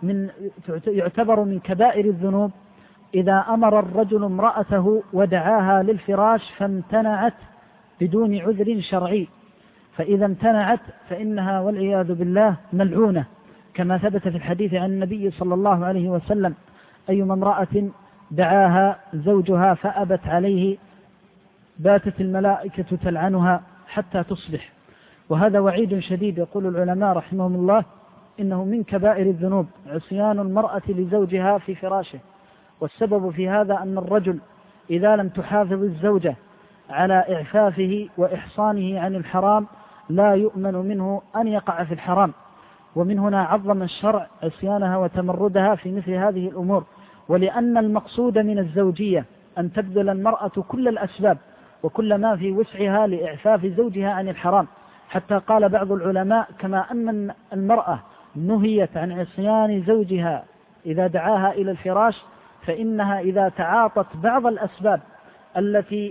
يعتبر من كبائر الذنوب إذا أمر الرجل امرأته ودعاها للفراش فامتنعت بدون عذر شرعي، فإذا امتنعت فإنها والعياذ بالله ملعونة، كما ثبت في الحديث عن النبي صلى الله عليه وسلم: أيما امرأة دعاها زوجها فأبت عليه باتت الملائكة تلعنها حتى تصبح. وهذا وعيد شديد. يقول العلماء رحمهم الله إنه من كبائر الذنوب عصيان المرأة لزوجها في فراشه. والسبب في هذا أن الرجل إذا لم تحافظ الزوجة على إعفافه وإحصانه عن الحرام لا يؤمن منه أن يقع في الحرام. ومن هنا عظم الشرع عصيانها وتمردها في مثل هذه الأمور، ولأن المقصود من الزوجية أن تبذل المرأة كل الأسباب وكل ما في وسعها لإعفاف زوجها عن الحرام، حتى قال بعض العلماء كما أن المرأة نهيت عن عصيان زوجها إذا دعاها إلى الفراش، فإنها إذا تعاطت بعض الأسباب التي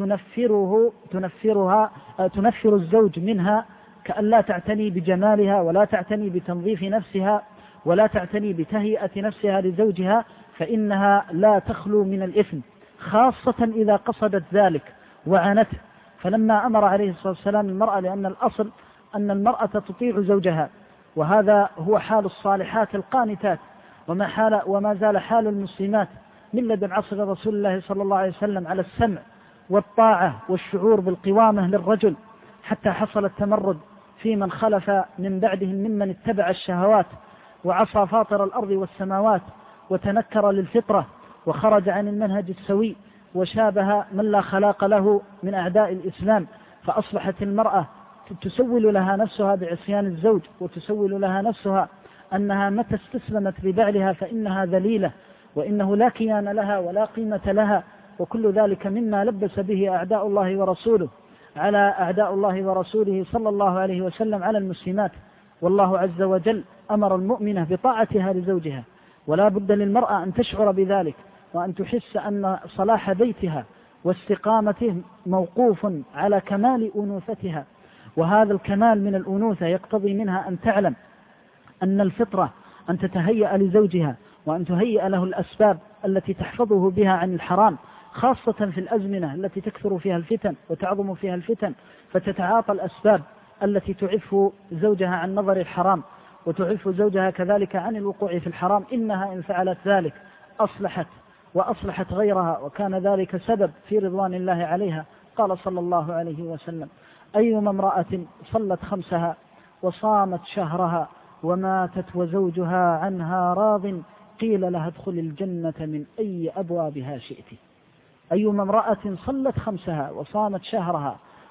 تنفر الزوج منها، كأن لا تعتني بجمالها ولا تعتني بتنظيف نفسها ولا تعتني بتهيئة نفسها لزوجها، فإنها لا تخلو من الإثم، خاصة إذا قصدت ذلك وعنته. فلما أمر عليه الصلاة والسلام المرأة، لأن الأصل أن المرأة تطيع زوجها، وهذا هو حال الصالحات القانتات، وما زال حال المسلمات من لدن عصر رسول الله صلى الله عليه وسلم على السمع والطاعة والشعور بالقوامة للرجل، حتى حصل التمرد في من خلف من بعدهم ممن اتبع الشهوات وعصى فاطر الأرض والسماوات وتنكر للفطرة وخرج عن المنهج السوي وشابه من لا خلاق له من أعداء الإسلام. فأصبحت المرأة تسول لها نفسها بعصيان الزوج، وتسول لها نفسها أنها متى استسلمت لبعلها فإنها ذليلة، وإنه لا كيان لها ولا قيمة لها. وكل ذلك مما لبس به أعداء الله ورسوله على أعداء الله ورسوله صلى الله عليه وسلم على المسلمات. والله عز وجل أمر المؤمنة بطاعتها لزوجها، ولا بد للمرأة أن تشعر بذلك، وأن تحس أن صلاح بيتها واستقامته موقوف على كمال أنوثتها. وهذا الكمال من الأنوثة يقتضي منها أن تعلم أن الفطرة أن تتهيأ لزوجها، وأن تهيئ له الأسباب التي تحفظه بها عن الحرام، خاصة في الأزمنة التي تكثر فيها الفتن وتعظم فيها الفتن، فتتعاطى الأسباب التي تعف زوجها عن نظر الحرام وتعف زوجها كذلك عن الوقوع في الحرام. إنها إن فعلت ذلك أصلحت وأصلحت غيرها، وكان ذلك سبب في رضوان الله عليها. قال صلى الله عليه وسلم: أيما امرأة صلت خمسها وصامت شهرها وماتت وزوجها عنها راض قيل لها ادخل الجنة من أي أبوابها شئت. أيما امرأة صلت خمسها وصامت شهرها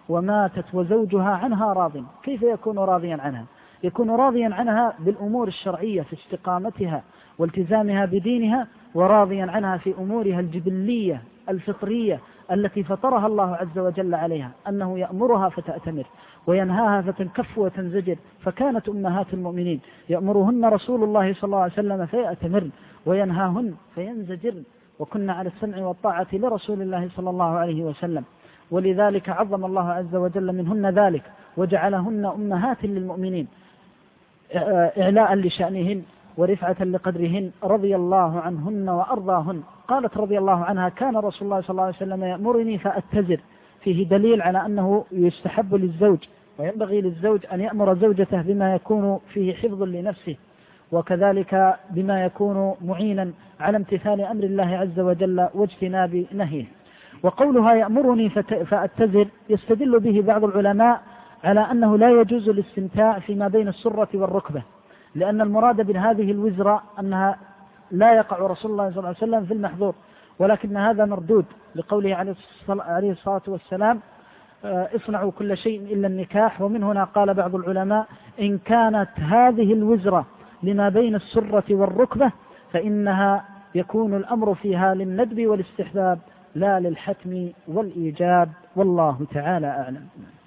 وماتت وزوجها عنها راض، كيف يكون راضيا عنها؟ يكون راضيا عنها بالأمور الشرعية في استقامتها والتزامها بدينها، وراضيا عنها في أمورها الجبلية الفطرية التي فطرها الله عز وجل عليها، أنه يأمرها فتأتمر وينهاها فتنكف وتنزجر. فكانت أمهات المؤمنين يأمرهن رسول الله صلى الله عليه وسلم فيأتمرن، وينهاهن فينزجرن، وكنا على السمع والطاعة لرسول الله صلى الله عليه وسلم. ولذلك عظم الله عز وجل منهن ذلك وجعلهن أمهات للمؤمنين إعلاء لشأنهن ورفعة لقدرهن، رضي الله عنهن وأرضاهن. قالت رضي الله عنها: كان رسول الله صلى الله عليه وسلم يأمرني فأتزر، فيه دليل على أنه يستحب للزوج وينبغي للزوج أن يأمر زوجته بما يكون فيه حفظ لنفسه، وكذلك بما يكون معينا على امتثال أمر الله عز وجل واجتناب نهيه. وقولها يأمرني فأتزر يستدل به بعض العلماء على أنه لا يجوز الاستمتاع فيما بين السرة والركبة، لأن المراد بهذه الوزرة أنها لا يقع رسول الله صلى الله عليه وسلم في المحظور، ولكن هذا مردود لقوله عليه الصلاة والسلام: اصنعوا كل شيء إلا النكاح. ومن هنا قال بعض العلماء: إن كانت هذه الوزرة لما بين السرة والركبة فإنها يكون الأمر فيها للندب والاستحباب لا للحتم والإيجاب، والله تعالى أعلم.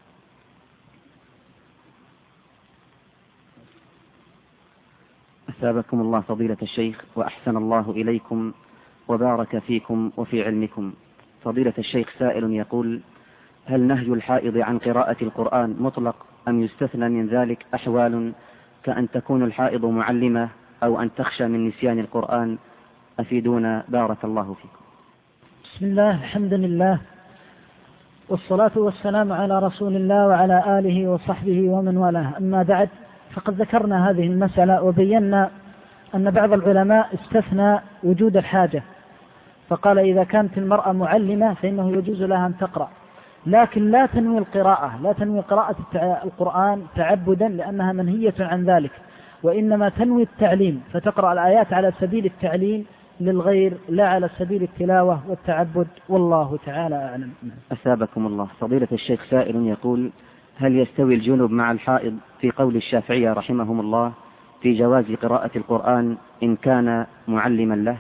أثابكم الله فضيلة الشيخ وأحسن الله إليكم وبارك فيكم وفي علمكم. فضيلة الشيخ سائل يقول: هل نهي الحائض عن قراءة القرآن مطلق أم يستثنى من ذلك أحوال كأن تكون الحائض معلمة أو أن تخشى من نسيان القرآن؟ أفيدونا بارك الله فيكم. بسم الله، الحمد لله، والصلاة والسلام على رسول الله وعلى آله وصحبه ومن والاه. أما بعد، فقد ذكرنا هذه المسألة وبينا أن بعض العلماء استثنى وجود الحاجة، فقال إذا كانت المرأة معلمة فإنه يجوز لها أن تقرأ، لكن لا تنوي القراءة، لا تنوي قراءة القرآن تعبدا لأنها منهية عن ذلك، وإنما تنوي التعليم، فتقرأ الآيات على سبيل التعليم للغير لا على سبيل التلاوة والتعبد، والله تعالى أعلم. أثابكم الله. فضيلة الشيخ سائل يقول: هل يستوي الجنب مع الحائض في قول الشافعية رحمهم الله في جواز قراءة القرآن إن كان معلما له؟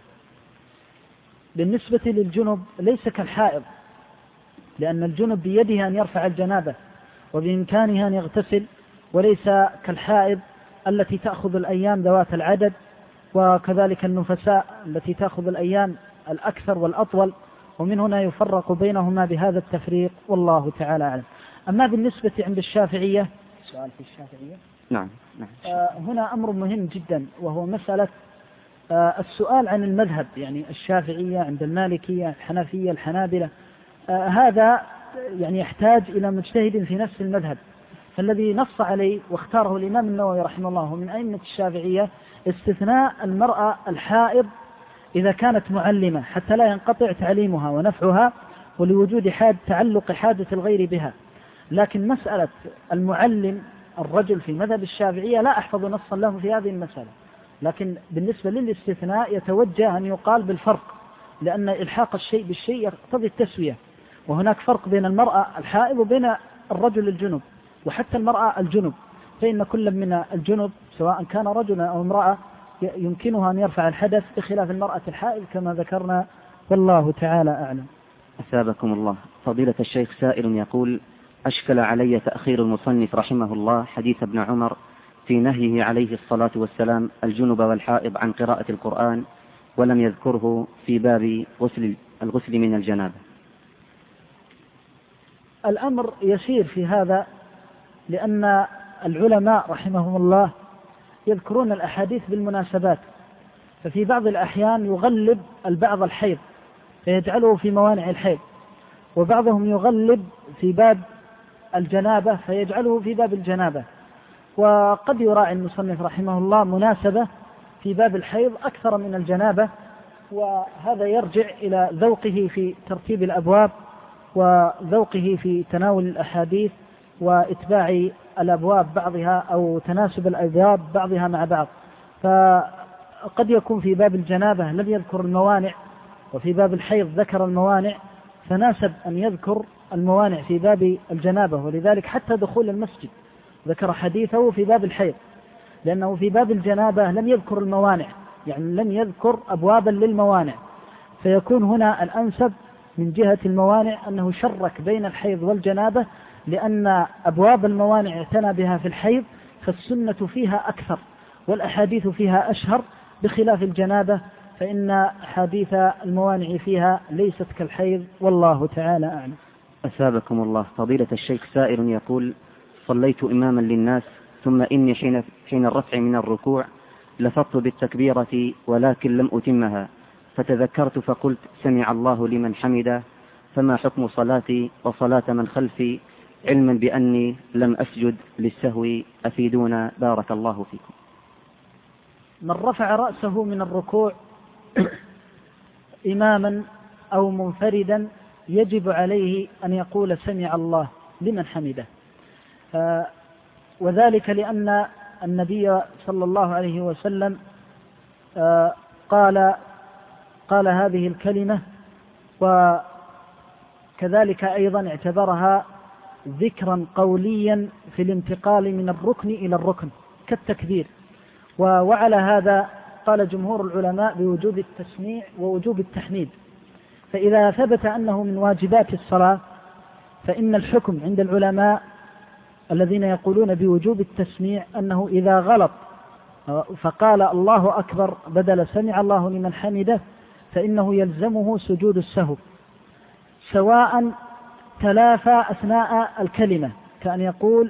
بالنسبة للجنب ليس كالحائض، لأن الجنب بيده أن يرفع الجنابة وبإمكانها أن يغتسل، وليس كالحائض التي تأخذ الأيام ذوات العدد، وكذلك النفساء التي تأخذ الأيام الأكثر والأطول، ومن هنا يفرق بينهما بهذا التفريق، والله تعالى أعلم. أما بالنسبة عند الشافعية، سؤال في الشافعية، نعم. هنا أمر مهم جدا، وهو مسألة السؤال عن المذهب، يعني الشافعية عند المالكية، الحنفية، الحنابلة، هذا يعني يحتاج إلى مجتهد في نفس المذهب. فالذي نص عليه واختاره الإمام النووي رحمه الله من أئمة الشافعية استثناء المرأة الحائض إذا كانت معلمة حتى لا ينقطع تعليمها ونفعها، ولوجود تعلق حاجة الغير بها. لكن مسألة المعلم الرجل في مذهب الشافعية لا أحفظ نصا له في هذه المسألة، لكن بالنسبة للاستثناء يتوجه أن يقال بالفرق، لأن إلحاق الشيء بالشيء يقتضي التسوية، وهناك فرق بين المرأة الحائض وبين الرجل الجنب، وحتى المرأة الجنب، فإن كل من الجنب سواء كان رجلا أو امرأة يمكنها أن يرفع الحدث بخلاف المرأة الحائض كما ذكرنا، والله تعالى أعلم. أثابكم الله. فضيلة الشيخ سائل يقول: أشكل علي تأخير المصنف رحمه الله حديث ابن عمر في نهيه عليه الصلاة والسلام الجنب والحائض عن قراءة القرآن، ولم يذكره في باب الغسل من الجنابة. الأمر يسير في هذا، لأن العلماء رحمهم الله يذكرون الأحاديث بالمناسبات، ففي بعض الأحيان يغلب البعض الحيض فيجعله في موانع الحيض، وبعضهم يغلب في باب الجنابة فيجعله في باب الجنابة، وقد يراعي المصنف رحمه الله مناسبة في باب الحيض أكثر من الجنابة، وهذا يرجع إلى ذوقه في ترتيب الأبواب وذوقه في تناول الأحاديث وإتباع الأبواب بعضها أو تناسب الأبواب بعضها مع بعض. فقد يكون في باب الجنابة لم يذكر الموانع، وفي باب الحيض ذكر الموانع، فناسب أن يذكر الموانع في باب الجنابة، ولذلك حتى دخول المسجد ذكر حديثه في باب الحيض، لأنه في باب الجنابة لم يذكر الموانع، يعني لم يذكر أبوابا للموانع، فيكون هنا الأنسب من جهة الموانع أنه شرك بين الحيض والجنابة، لأن أبواب الموانع اعتنى بها في الحيض، فالسنة فيها أكثر والأحاديث فيها أشهر، بخلاف الجنابة فإن أحاديث الموانع فيها ليست كالحيض، والله تعالى أعلم. أثابكم الله. فضيلة الشيخ سائل يقول: صليت إماما للناس، ثم إني حين الرفع من الركوع لفظت بالتكبيرة ولكن لم أتمها، فتذكرت فقلت: سمع الله لمن حمده، فما حكم صلاتي وصلاة من خلفي، علما بأني لم أسجد للسهو، أفيدونا بارك الله فيكم. من رفع رأسه من الركوع إماما أو منفردا يجب عليه أن يقول: سمع الله لمن حمده، وذلك لأن النبي صلى الله عليه وسلم قال هذه الكلمة، وكذلك أيضا اعتبرها ذكرا قوليا في الانتقال من الركن إلى الركن كالتكبير. وعلى هذا قال جمهور العلماء بوجوب التسميع ووجوب التحميد. فإذا ثبت أنه من واجبات الصلاة فإن الحكم عند العلماء الذين يقولون بوجوب التسميع أنه إذا غلط فقال الله أكبر بدل سمع الله لمن حمده فإنه يلزمه سجود السهو، سواء تلافى أثناء الكلمة، كأن يقول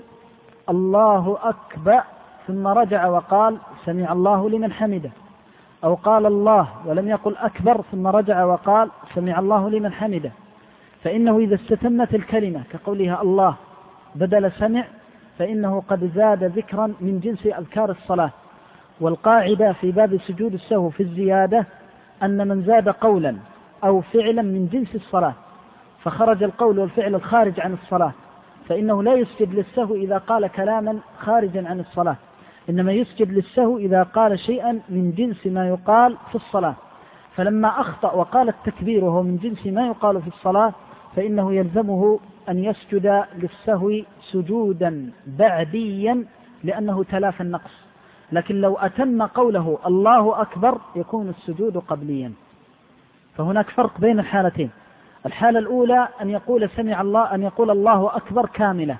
الله أكبر ثم رجع وقال سمع الله لمن حمده، أو قال الله ولم يقل أكبر ثم رجع وقال سمع الله لمن حمده، فإنه إذا استتمت الكلمة كقولها الله بدل سمع فإنه قد زاد ذكرا من جنس أذكار الصلاة. والقاعدة في باب سجود السهو في الزيادة أن من زاد قولا أو فعلا من جنس الصلاة فخرج القول والفعل الخارج عن الصلاة فإنه لا يسجد للسهو إذا قال كلاما خارجا عن الصلاة، إنما يسجد للسهو إذا قال شيئا من جنس ما يقال في الصلاة. فلما أخطأ وقال التكبير وهو من جنس ما يقال في الصلاة فإنه يلزمه أن يسجد للسهو سجودا بعديا لأنه تلافى النقص. لكن لو أتم قوله الله أكبر يكون السجود قبليا. فهناك فرق بين الحالتين. الحالة الأولى أن يقول سمع الله، أن يقول الله أكبر كاملة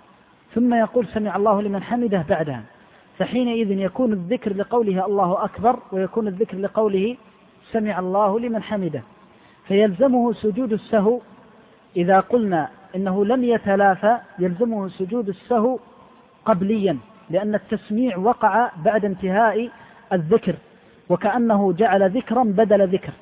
ثم يقول سمع الله لمن حمده بعدها، فحينئذ يكون الذكر لقوله الله أكبر ويكون الذكر لقوله سمع الله لمن حمده، فيلزمه سجود السهو. إذا قلنا إنه لم يتلافى يلزمه سجود السهو قبليا، لأن التسميع وقع بعد انتهاء الذكر وكأنه جعل ذكرا بدل ذكر،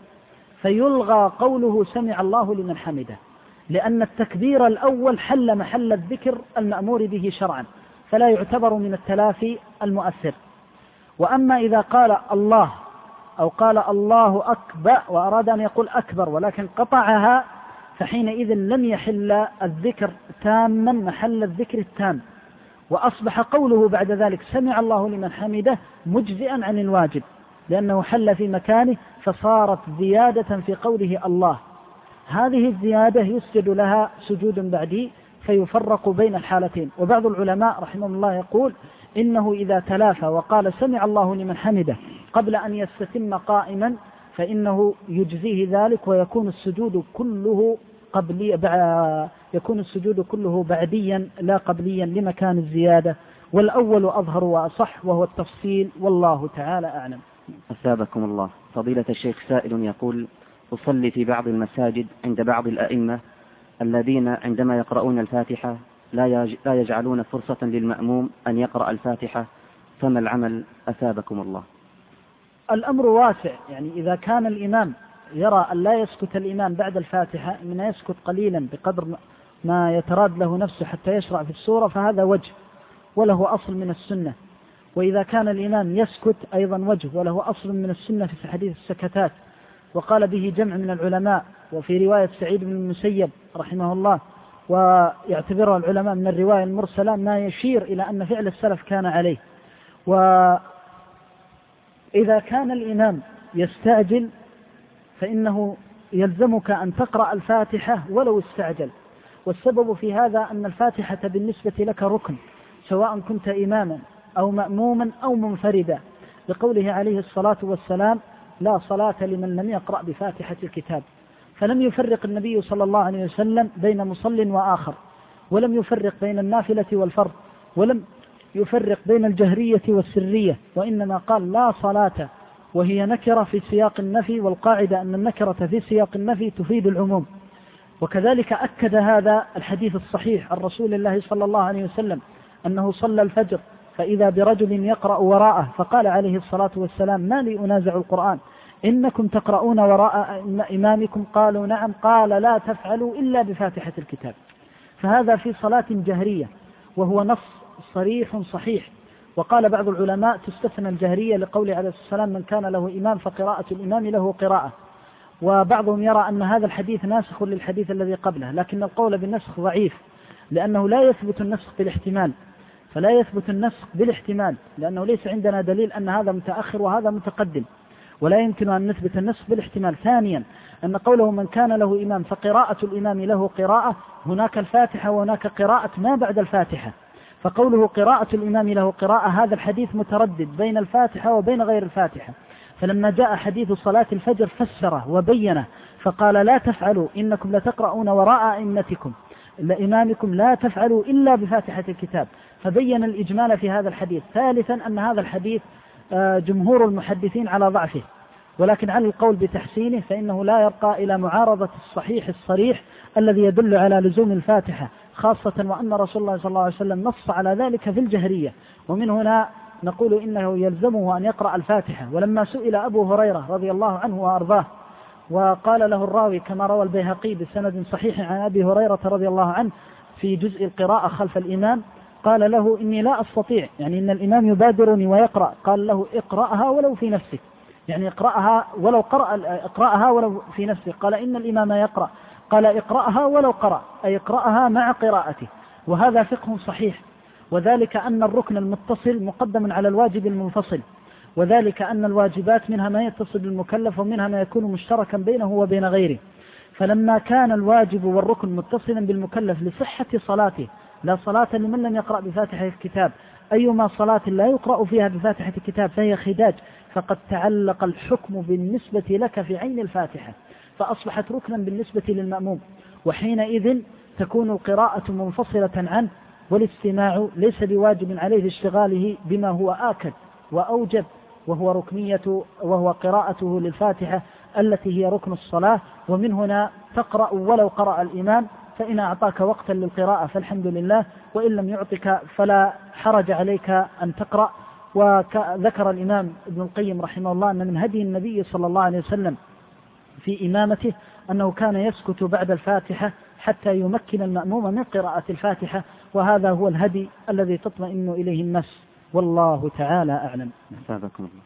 فيلغى قوله سمع الله لمن حمده، لأن التكبير الأول حل محل الذكر المأمور به شرعا فلا يعتبر من التلافي المؤثر. وأما إذا قال الله أو قال الله أكبر وأراد أن يقول أكبر ولكن قطعها فحينئذ لم يحل الذكر تاما محل الذكر التام، وأصبح قوله بعد ذلك سمع الله لمن حمده مجزئا عن الواجب لأنه حل في مكانه، فصارت زيادة في قوله الله. هذه الزيادة يسجد لها سجود بعدي فيفرق بين الحالتين. وبعض العلماء رحمه الله يقول إنه إذا تلافى وقال سمع الله لمن حمده قبل أن يستتم قائما فإنه يجزيه ذلك ويكون السجود كله يكون السجود كله بعديا لا قبليا لمكان الزيادة، والأول أظهر وأصح وهو التفصيل، والله تعالى أعلم. أثابكم الله. فضيلة الشيخ سائل يقول: أصلي في بعض المساجد عند بعض الأئمة الذين عندما يقرؤون الفاتحة لا يجعلون فرصة للمأموم أن يقرأ الفاتحة، فما العمل أثابكم الله؟ الأمر واسع، يعني إذا كان الإمام يرى أن لا يسكت الإمام بعد الفاتحة إنما يسكت قليلا بقدر ما يتراد له نفسه حتى يشرع في السورة فهذا وجه وله أصل من السنة. وإذا كان الإمام يسكت أيضا وجه وله أصل من السنة في حديث السكتات، وقال به جمع من العلماء، وفي رواية سعيد بن المسيب رحمه الله، ويعتبرها العلماء من الرواية المرسلة ما يشير إلى أن فعل السلف كان عليه. وإذا كان الإمام يستعجل فإنه يلزمك أن تقرأ الفاتحة ولو استعجل. والسبب في هذا أن الفاتحة بالنسبة لك ركن، سواء كنت إماما أو مأموما أو منفردا، لقوله عليه الصلاة والسلام: لا صلاة لمن لم يقرأ بفاتحة الكتاب. فلم يفرق النبي صلى الله عليه وسلم بين مصل وآخر، ولم يفرق بين النافلة والفرض، ولم يفرق بين الجهرية والسرية، وإنما قال: لا صلاة، وهي نكرة في سياق النفي، والقاعدة أن النكرة في سياق النفي تفيد العموم. وكذلك أكد هذا الحديث الصحيح عن رسول الله صلى الله عليه وسلم أنه صلى الفجر فإذا برجل يقرأ وراءه، فقال عليه الصلاة والسلام: ما لي أنازع القرآن، إنكم تقرؤون وراء إمامكم؟ قالوا: نعم. قال: لا تفعلوا إلا بفاتحة الكتاب. فهذا في صلاة جهرية، وهو نص صريح صحيح. وقال بعض العلماء: تستثنى الجهرية لقول عليه السلام: من كان له إمام فقراءة الإمام له قراءة. وبعضهم يرى أن هذا الحديث ناسخ للحديث الذي قبله، لكن القول بالنسخ ضعيف، لأنه لا يثبت النسخ بالاحتمال، فلا يثبت النسخ بالاحتمال، لأنه ليس عندنا دليل أن هذا متأخر وهذا متقدم، ولا يمكن أن نثبت النسخ بالاحتمال. ثانيا، أن قوله: من كان له إمام فقراءة الإمام له قراءة، هناك الفاتحة وهناك قراءة ما بعد الفاتحة، فقوله قراءة الإمام له قراءة هذا الحديث متردد بين الفاتحة وبين غير الفاتحة. فلما جاء حديث صلاة الفجر فسره وبينه، فقال: لا تفعلوا، إنكم لتقرؤون وراء أئمتكم إمامكم، لا تفعلوا إلا بفاتحة الكتاب، فبين الإجمال في هذا الحديث. ثالثا، أن هذا الحديث جمهور المحدثين على ضعفه، ولكن على القول بتحسينه، فإنه لا يرقى إلى معارضة الصحيح الصريح الذي يدل على لزوم الفاتحة، خاصة وأن رسول الله صلى الله عليه وسلم نص على ذلك في الجهرية. ومن هنا نقول إنه يلزمه أن يقرأ الفاتحة. ولما سئل أبو هريرة رضي الله عنه وأرضاه، وقال له الراوي كما روى البيهقي بسند صحيح عن أبي هريرة رضي الله عنه في جزء القراءة خلف الإمام، قال له: إني لا أستطيع، يعني إن الإمام يبادرني ويقرأ. قال له: اقرأها ولو في نفسك، يعني اقرأها ولو في نفسك. قال: إن الإمام يقرأ. قال: اقرأها ولو قرأ، أي اقرأها مع قراءته. وهذا فقه صحيح، وذلك أن الركن المتصل مقدم على الواجب المنفصل، وذلك أن الواجبات منها ما يتصل بالمكلف ومنها ما يكون مشتركا بينه وبين غيره. فلما كان الواجب والركن متصلا بالمكلف لصحة صلاته، لا صلاة لمن لم يقرأ بفاتحة الكتاب، أيما صلاة لا يقرأ فيها بفاتحة الكتاب فهي خداج، فقد تعلق الحكم بالنسبة لك في عين الفاتحة، فأصبحت ركنا بالنسبة للمأموم، وحينئذ تكون القراءة منفصلة عنه، والاستماع ليس بواجب عليه اشتغاله بما هو آكد وأوجب، وهو قراءته للفاتحة التي هي ركن الصلاة. ومن هنا تقرأ ولو قرأ الإمام، فإن أعطاك وقتا للقراءة فالحمد لله، وإن لم يعطك فلا حرج عليك أن تقرأ. وذكر الإمام ابن القيم رحمه الله أن من هدي النبي صلى الله عليه وسلم في إمامته أنه كان يسكت بعد الفاتحة حتى يمكن المأموم من قراءة الفاتحة، وهذا هو الهدي الذي تطمئن إليه النفس، والله تعالى أعلم. أثابكم الله.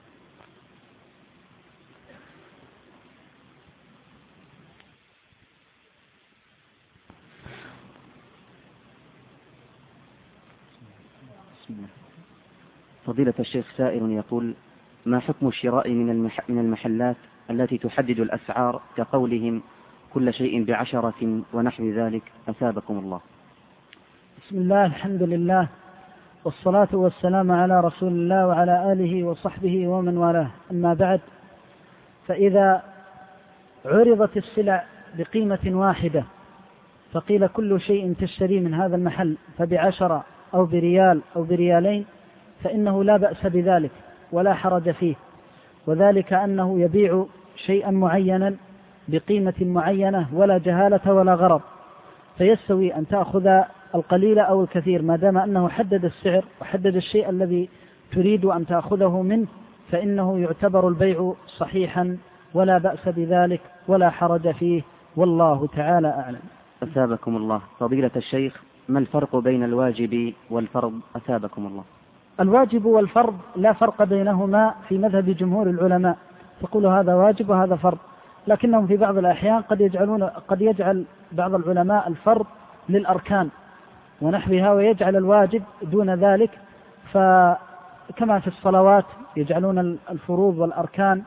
فضيلة الشيخ، سائل يقول: ما حكم الشراء من المحلات التي تحدد الأسعار كقولهم كل شيء ب10 ونحو ذلك؟ أثابكم الله. بسم الله، الحمد لله، والصلاة والسلام على رسول الله وعلى آله وصحبه ومن والاه. أما بعد، فإذا عرضت السلع بقيمة واحدة فقيل كل شيء تشتري من هذا المحل ف10 أو بريال أو بريالين، فإنه لا بأس بذلك ولا حرج فيه، وذلك أنه يبيع شيئا معينا بقيمة معينة ولا جهالة ولا غرض، فيستوي أن تأخذ القليل أو الكثير، ما دام أنه حدد السعر وحدد الشيء الذي تريد أن تأخذه منه، فإنه يعتبر البيع صحيحا ولا بأس بذلك ولا حرج فيه، والله تعالى أعلم. أثابكم الله. فضيلة الشيخ، ما الفرق بين الواجب والفرض؟ أثابكم الله. الواجب والفرض لا فرق بينهما في مذهب جمهور العلماء، تقول هذا واجب وهذا فرض، لكنهم في بعض الأحيان قد يجعل بعض العلماء الفرض للأركان ونحوها ويجعل الواجب دون ذلك، فكما في الصلوات يجعلون الفروض والأركان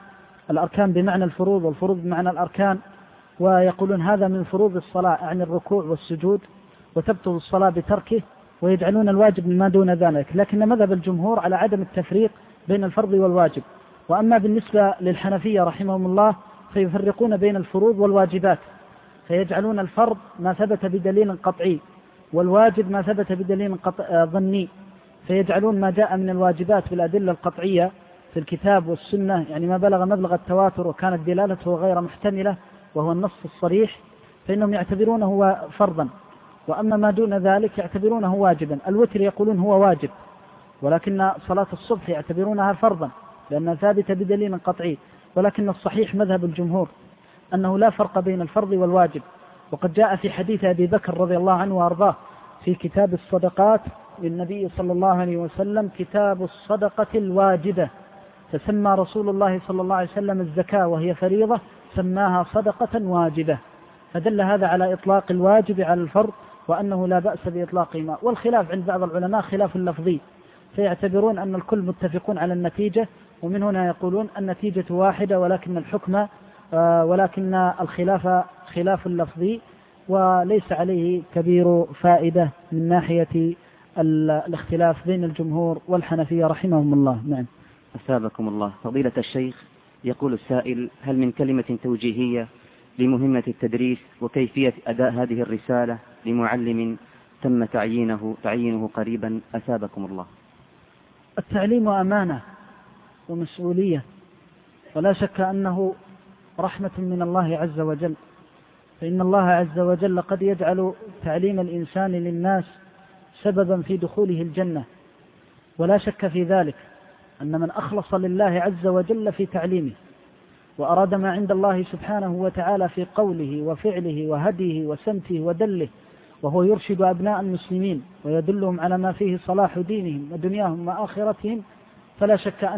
الأركان بمعنى الفروض والفروض بمعنى الأركان، ويقولون هذا من فروض الصلاة يعني الركوع والسجود، وتبطل الصلاة بتركه، ويجعلون الواجب مما دون ذلك. لكن مذهب الجمهور على عدم التفريق بين الفرض والواجب. وأما بالنسبة للحنفية رحمهم الله فيفرقون بين الفروض والواجبات، فيجعلون الفرض ما ثبت بدليل قطعي، والواجب ما ثبت بدليل ظني، فيجعلون ما جاء من الواجبات بالأدلة القطعية في الكتاب والسنة، يعني ما بلغ مبلغ التواتر وكانت دلالته غير محتملة وهو النص الصريح، فإنهم يعتبرونه فرضا. وأما ما دون ذلك يعتبرونه واجبا. الوتر يقولون هو واجب، ولكن صلاة الصبح يعتبرونها فرضا لأنها ثابتة بدليل قطعي. ولكن الصحيح مذهب الجمهور أنه لا فرق بين الفرض والواجب. وقد جاء في حديث أبي بكر رضي الله عنه وأرضاه في كتاب الصدقات للنبي صلى الله عليه وسلم كتاب الصدقة الواجبة، فسمى رسول الله صلى الله عليه وسلم الزكاة وهي فريضة سماها صدقة واجبة، فدل هذا على إطلاق الواجب على الفرض وأنه لا بأس بإطلاقهما. والخلاف عند بعض العلماء خلاف اللفظي، فيعتبرون أن الكل متفقون على النتيجة، ومن هنا يقولون النتيجة واحدة ولكن الحكم ولكن الخلاف خلاف اللفظي، وليس عليه كبير فائدة من ناحية الاختلاف بين الجمهور والحنفية رحمهم الله. نعم. أثابكم الله. فضيلة الشيخ، يقول السائل: هل من كلمة توجيهية لمهمة التدريس وكيفية أداء هذه الرسالة لمعلم تم تعيينه قريبا؟ أثابكم الله. التعليم أمانة ومسؤولية، ولا شك أنه رحمة من الله عز وجل، فإن الله عز وجل قد يجعل تعليم الإنسان للناس سببا في دخوله الجنة. ولا شك في ذلك أن من أخلص لله عز وجل في تعليمه وأراد ما عند الله سبحانه وتعالى في قوله وفعله وهديه وسمته ودله، وهو يرشد أبناء المسلمين ويدلهم على ما فيه صلاح دينهم ودنياهم وآخرتهم، فلا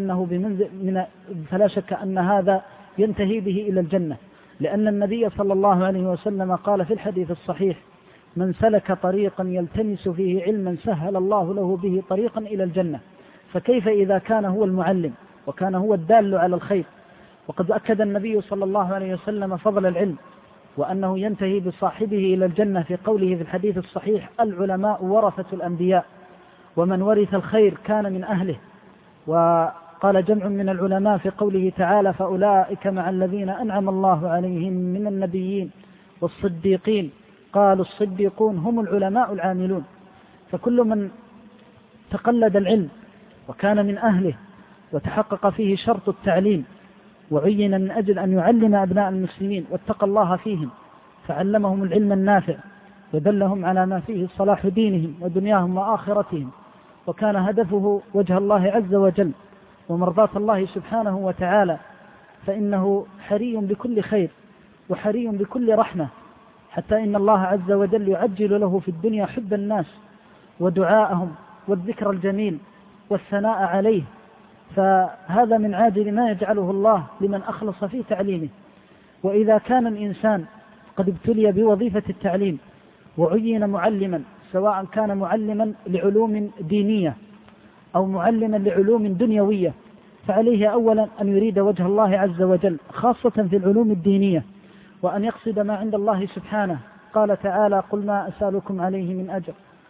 شك أن هذا ينتهي به إلى الجنة. لأن النبي صلى الله عليه وسلم قال في الحديث الصحيح: من سلك طريقا يلتمس فيه علما سهل الله له به طريقا إلى الجنة. فكيف إذا كان هو المعلم وكان هو الدال على الخير؟ وقد أكد النبي صلى الله عليه وسلم فضل العلم وأنه ينتهي بصاحبه إلى الجنة في قوله في الحديث الصحيح: العلماء ورثة الأنبياء، ومن ورث الخير كان من أهله. وقال جمع من العلماء في قوله تعالى: فأولئك مع الذين أنعم الله عليهم من النبيين والصديقين. قالوا الصديقون هم العلماء العاملون. فكل من تقلد العلم وكان من أهله وتحقق فيه شرط التعليم وعين من أجل أن يعلم أبناء المسلمين واتقى الله فيهم فعلمهم العلم النافع ودلهم على ما فيه صلاح دينهم ودنياهم وآخرتهم، وكان هدفه وجه الله عز وجل ومرضاة الله سبحانه وتعالى، فإنه حري بكل خير وحري بكل رحمة، حتى إن الله عز وجل يعجل له في الدنيا حب الناس ودعاءهم والذكر الجميل والثناء عليه. فهذا من عاجل ما يجعله الله لمن أخلص في تعليمه. وإذا كان الإنسان قد ابتلي بوظيفة التعليم وعين معلما، سواء كان معلما لعلوم دينية أو معلما لعلوم دنيوية، فعليه أولا أن يريد وجه الله عز وجل خاصة في العلوم الدينية، وأن يقصد ما عند الله سبحانه. قال تعالى: قل ما أسألكم عليه من أجر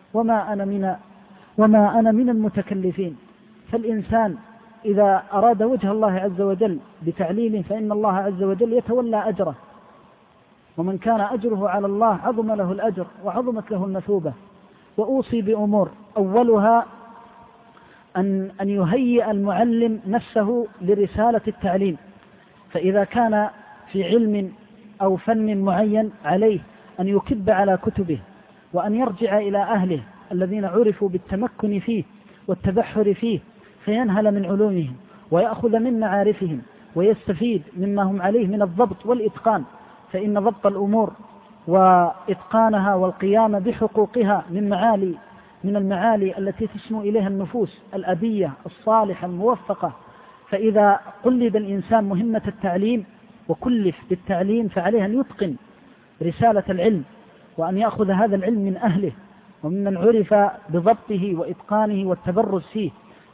وما أنا من المتكلفين. فالإنسان إذا أراد وجه الله عز وجل بتعليله فإن الله عز وجل يتولى أجره، ومن كان أجره على الله عظم له الأجر وعظمت له المثوبة. وأوصي بأمور: أولها أن يهيئ المعلم نفسه لرسالة التعليم، فإذا كان في علم أو فن معين عليه أن يكب على كتبه وأن يرجع إلى أهله الذين عرفوا بالتمكن فيه والتبحر فيه، فينهل من علومهم ويأخذ من معارفهم ويستفيد مما هم عليه من الضبط والإتقان، فإن ضبط الأمور وإتقانها والقيام بحقوقها من المعالي التي تسمو إليها النفوس الأبية الصالحة الموفقة. فإذا قلد الإنسان مهمة التعليم وكلف بالتعليم فعليه أن يتقن رسالة العلم، وأن يأخذ هذا العلم من أهله وممن عرف بضبطه وإتقانه والتبرز فيه،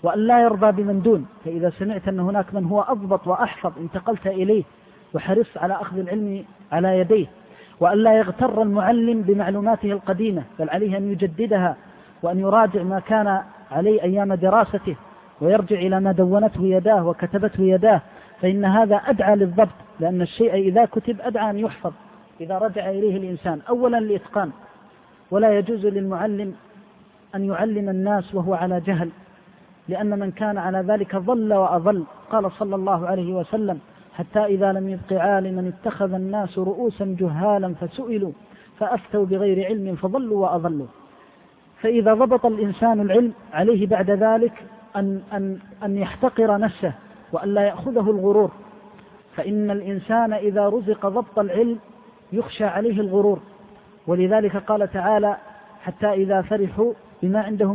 وأن لا يرضى بمن دون، فإذا سمعت أن هناك من هو أضبط وأحفظ انتقلت إليه وحرص على أخذ العلم على يديه، وأن لا يغتر المعلم بمعلوماته القديمة، بل عليه أن يجددها وأن يراجع ما كان عليه أيام دراسته ويرجع إلى ما دونته يداه وكتبته يداه، فإن هذا أدعى للضبط، لأن الشيء إذا كتب أدعى أن يحفظ إذا رجع إليه الإنسان. أولا الإتقان، ولا يجوز للمعلم أن يعلم الناس وهو على جهل، لأن من كان على ذلك ضل وأضل. قال صلى الله عليه وسلم: حتى إذا لم يبق عالما اتخذ الناس رؤوسا جهالا فسئلوا فأفتوا بغير علم فضلوا وأضلوا. فإذا ضبط الإنسان العلم عليه بعد ذلك أن يحتقر نفسه وأن لا يأخذه الغرور، فإن الإنسان إذا رزق ضبط العلم يخشى عليه الغرور. ولذلك قال تعالى: حتى إذا فرحوا بما عندهم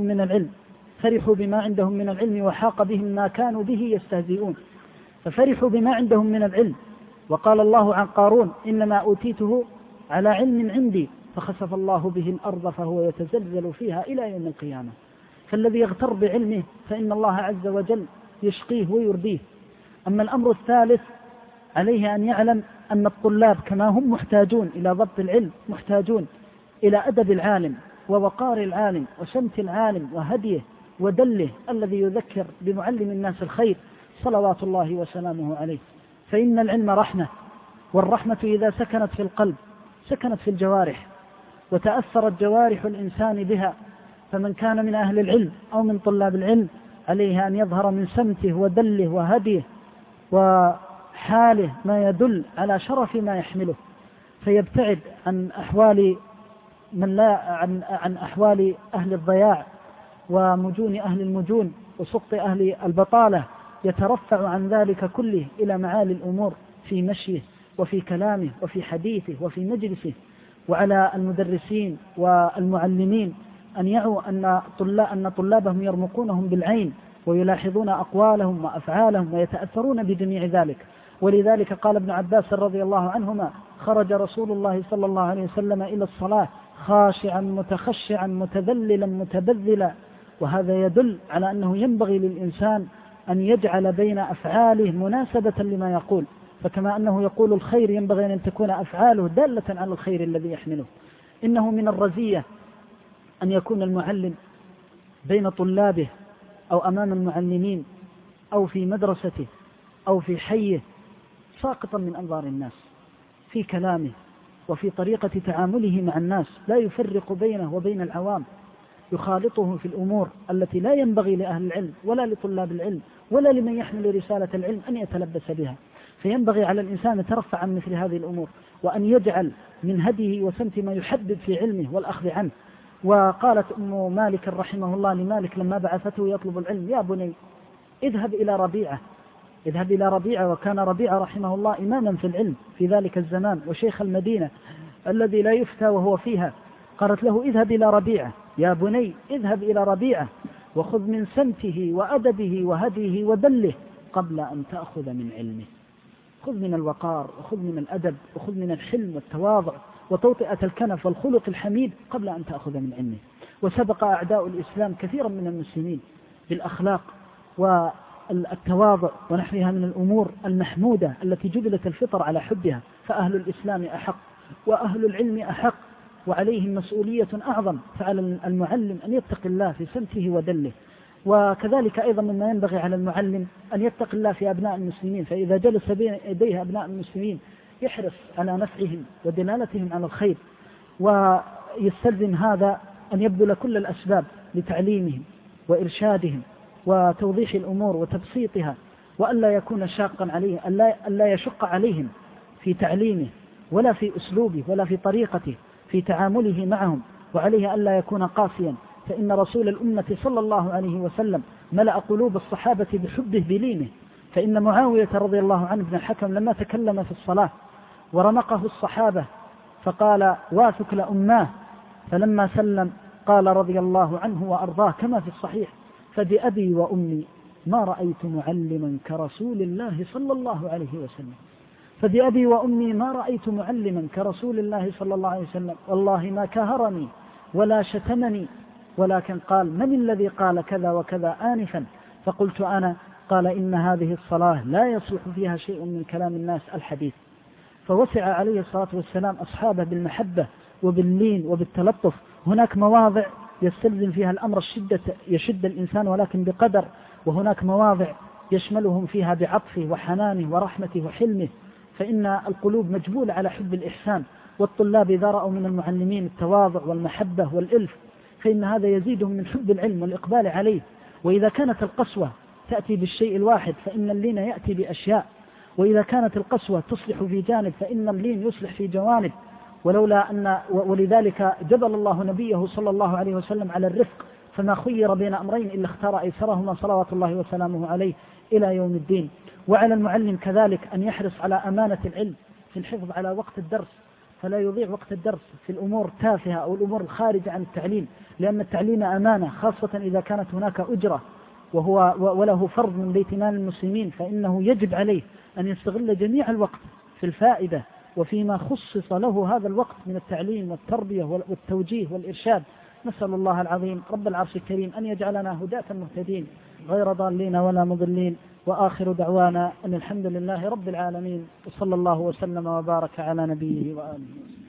من العلم وحاق بهم ما كانوا به يستهزئون. ففرحوا بما عندهم من العلم. وقال الله عن قارون: إنما أوتيته على علم عندي فخسف الله به الأرض فهو يتزلزل فيها إلى يوم القيامة. فالذي يغتر بعلمه فإن الله عز وجل يشقيه ويرديه. أما الأمر الثالث، عليه أن يعلم أن الطلاب كما هم محتاجون إلى ضبط العلم، محتاجون إلى أدب العالم ووقار العالم وسمت العالم وهديه ودله الذي يذكر بمعلم الناس الخير صلوات الله وسلامه عليه. فإن العلم رحمة، والرحمة إذا سكنت في القلب سكنت في الجوارح، وتأثرت جوارح الإنسان بها. فمن كان من أهل العلم أو من طلاب العلم عليه أن يظهر من سمته ودله وهديه وحاله ما يدل على شرف ما يحمله، فيبتعد عن أحوال أهل الضياع ومجون أهل المجون وسقط أهل البطالة، يترفع عن ذلك كله إلى معالي الأمور في مشيه وفي كلامه وفي حديثه وفي مجلسه. وعلى المدرسين والمعلمين أن يعوا أن طلابهم يرمقونهم بالعين ويلاحظون أقوالهم وأفعالهم ويتأثرون بجميع ذلك. ولذلك قال ابن عباس رضي الله عنهما: خرج رسول الله صلى الله عليه وسلم إلى الصلاة خاشعا متخشعا متذللا متبذلا. وهذا يدل على أنه ينبغي للإنسان أن يجعل بين أفعاله مناسبة لما يقول، فكما أنه يقول الخير ينبغي أن تكون أفعاله دالة على الخير الذي يحمله. إنه من الرزية أن يكون المعلم بين طلابه أو أمام المعلمين أو في مدرسته أو في حيه ساقطا من أنظار الناس في كلامه وفي طريقة تعامله مع الناس، لا يفرق بينه وبين العوام، يخالطه في الأمور التي لا ينبغي لأهل العلم ولا لطلاب العلم ولا لمن يحمل رسالة العلم أن يتلبس بها. فينبغي على الإنسان أن يترفع عن مثل هذه الأمور، وأن يجعل من هديه وسمت ما يحبب في علمه والأخذ عنه. وقالت أم مالك رحمه الله لمالك لما بعثته يطلب العلم: يا بني اذهب إلى ربيعة. وكان ربيعة رحمه الله إماما في العلم في ذلك الزمان وشيخ المدينة الذي لا يفتى وهو فيها. قالت له: اذهب إلى ربيعة، يا بني اذهب إلى ربيعة وخذ من سمته وأدبه وهديه ودله قبل أن تأخذ من علمه. خذ من الوقار وخذ من الأدب وخذ من الحلم والتواضع وتوطئة الكنف والخلق الحميد قبل أن تأخذ من علمه. وسبق أعداء الإسلام كثيرا من المسلمين بالأخلاق والتواضع ونحوها من الأمور المحمودة التي جبلت الفطر على حبها. فأهل الإسلام أحق وأهل العلم أحق، وعليهم مسؤولية أعظم. فعلى المعلم أن يتقي الله في سمته ودله. وكذلك أيضا مما ينبغي على المعلم أن يتقي الله في أبناء المسلمين، فإذا جلس بين يديه أبناء المسلمين يحرص على نفعهم ودلالتهم على الخير، ويستلزم هذا أن يبذل كل الأسباب لتعليمهم وإرشادهم وتوضيح الأمور وتبسيطها، وألا يكون شاقا عليه، ألا يشق عليهم في تعليمه ولا في أسلوبه ولا في طريقته في تعامله معهم، وعليه ألا يكون قاسيا. فإن رسول الأمة صلى الله عليه وسلم ملأ قلوب الصحابة بحبه بلينه. فإن معاوية رضي الله عنه بن الحكم لما تكلم في الصلاة ورمقه الصحابة فقال: واثك لأماه، فلما سلم قال رضي الله عنه وأرضاه كما في الصحيح: فبأبي وأمي ما رأيت معلما كرسول الله صلى الله عليه وسلم. فبأبي وأمي ما رأيت معلما كرسول الله صلى الله عليه وسلم، والله ما كهرني ولا شتمني، ولكن قال: من الذي قال كذا وكذا آنفا؟ فقلت أنا. قال إن هذه الصلاة لا يصلح فيها شيء من كلام الناس الحديث. فوسع عليه الصلاة والسلام أصحابه بالمحبة وباللين وبالتلطف. هناك مواضع يستلزم فيها الأمر يشد الإنسان ولكن بقدر، وهناك مواضع يشملهم فيها بعطفه وحنانه ورحمته وحلمه، فإن القلوب مجبولة على حب الإحسان. والطلاب إذا رأوا من المعلمين التواضع والمحبة والإلف فإن هذا يزيدهم من حب العلم والإقبال عليه. وإذا كانت القسوة تأتي بالشيء الواحد فإن اللين يأتي بأشياء، وإذا كانت القسوة تصلح في جانب فإن اللين يصلح في جوانب. ولذلك جبل الله نبيه صلى الله عليه وسلم على الرفق، فما خير بين أمرين إلا اختار أيسرهما صلوات الله وسلامه عليه إلى يوم الدين. وعلى المعلم كذلك أن يحرص على أمانة العلم في الحفظ على وقت الدرس، فلا يضيع وقت الدرس في الأمور التافهة أو الأمور الخارجة عن التعليم، لأن التعليم أمانة، خاصة إذا كانت هناك أجرة وله فرض من بيت مال المسلمين، فإنه يجب عليه أن يستغل جميع الوقت في الفائدة وفيما خصص له هذا الوقت من التعليم والتربية والتوجيه والإرشاد. نسأل الله العظيم رب العرش الكريم أن يجعلنا هداة مهتدين غير ضالين ولا مضلين. وآخر دعوانا أن الحمد لله رب العالمين، وصلى الله وسلم وبارك على نبيه وآله.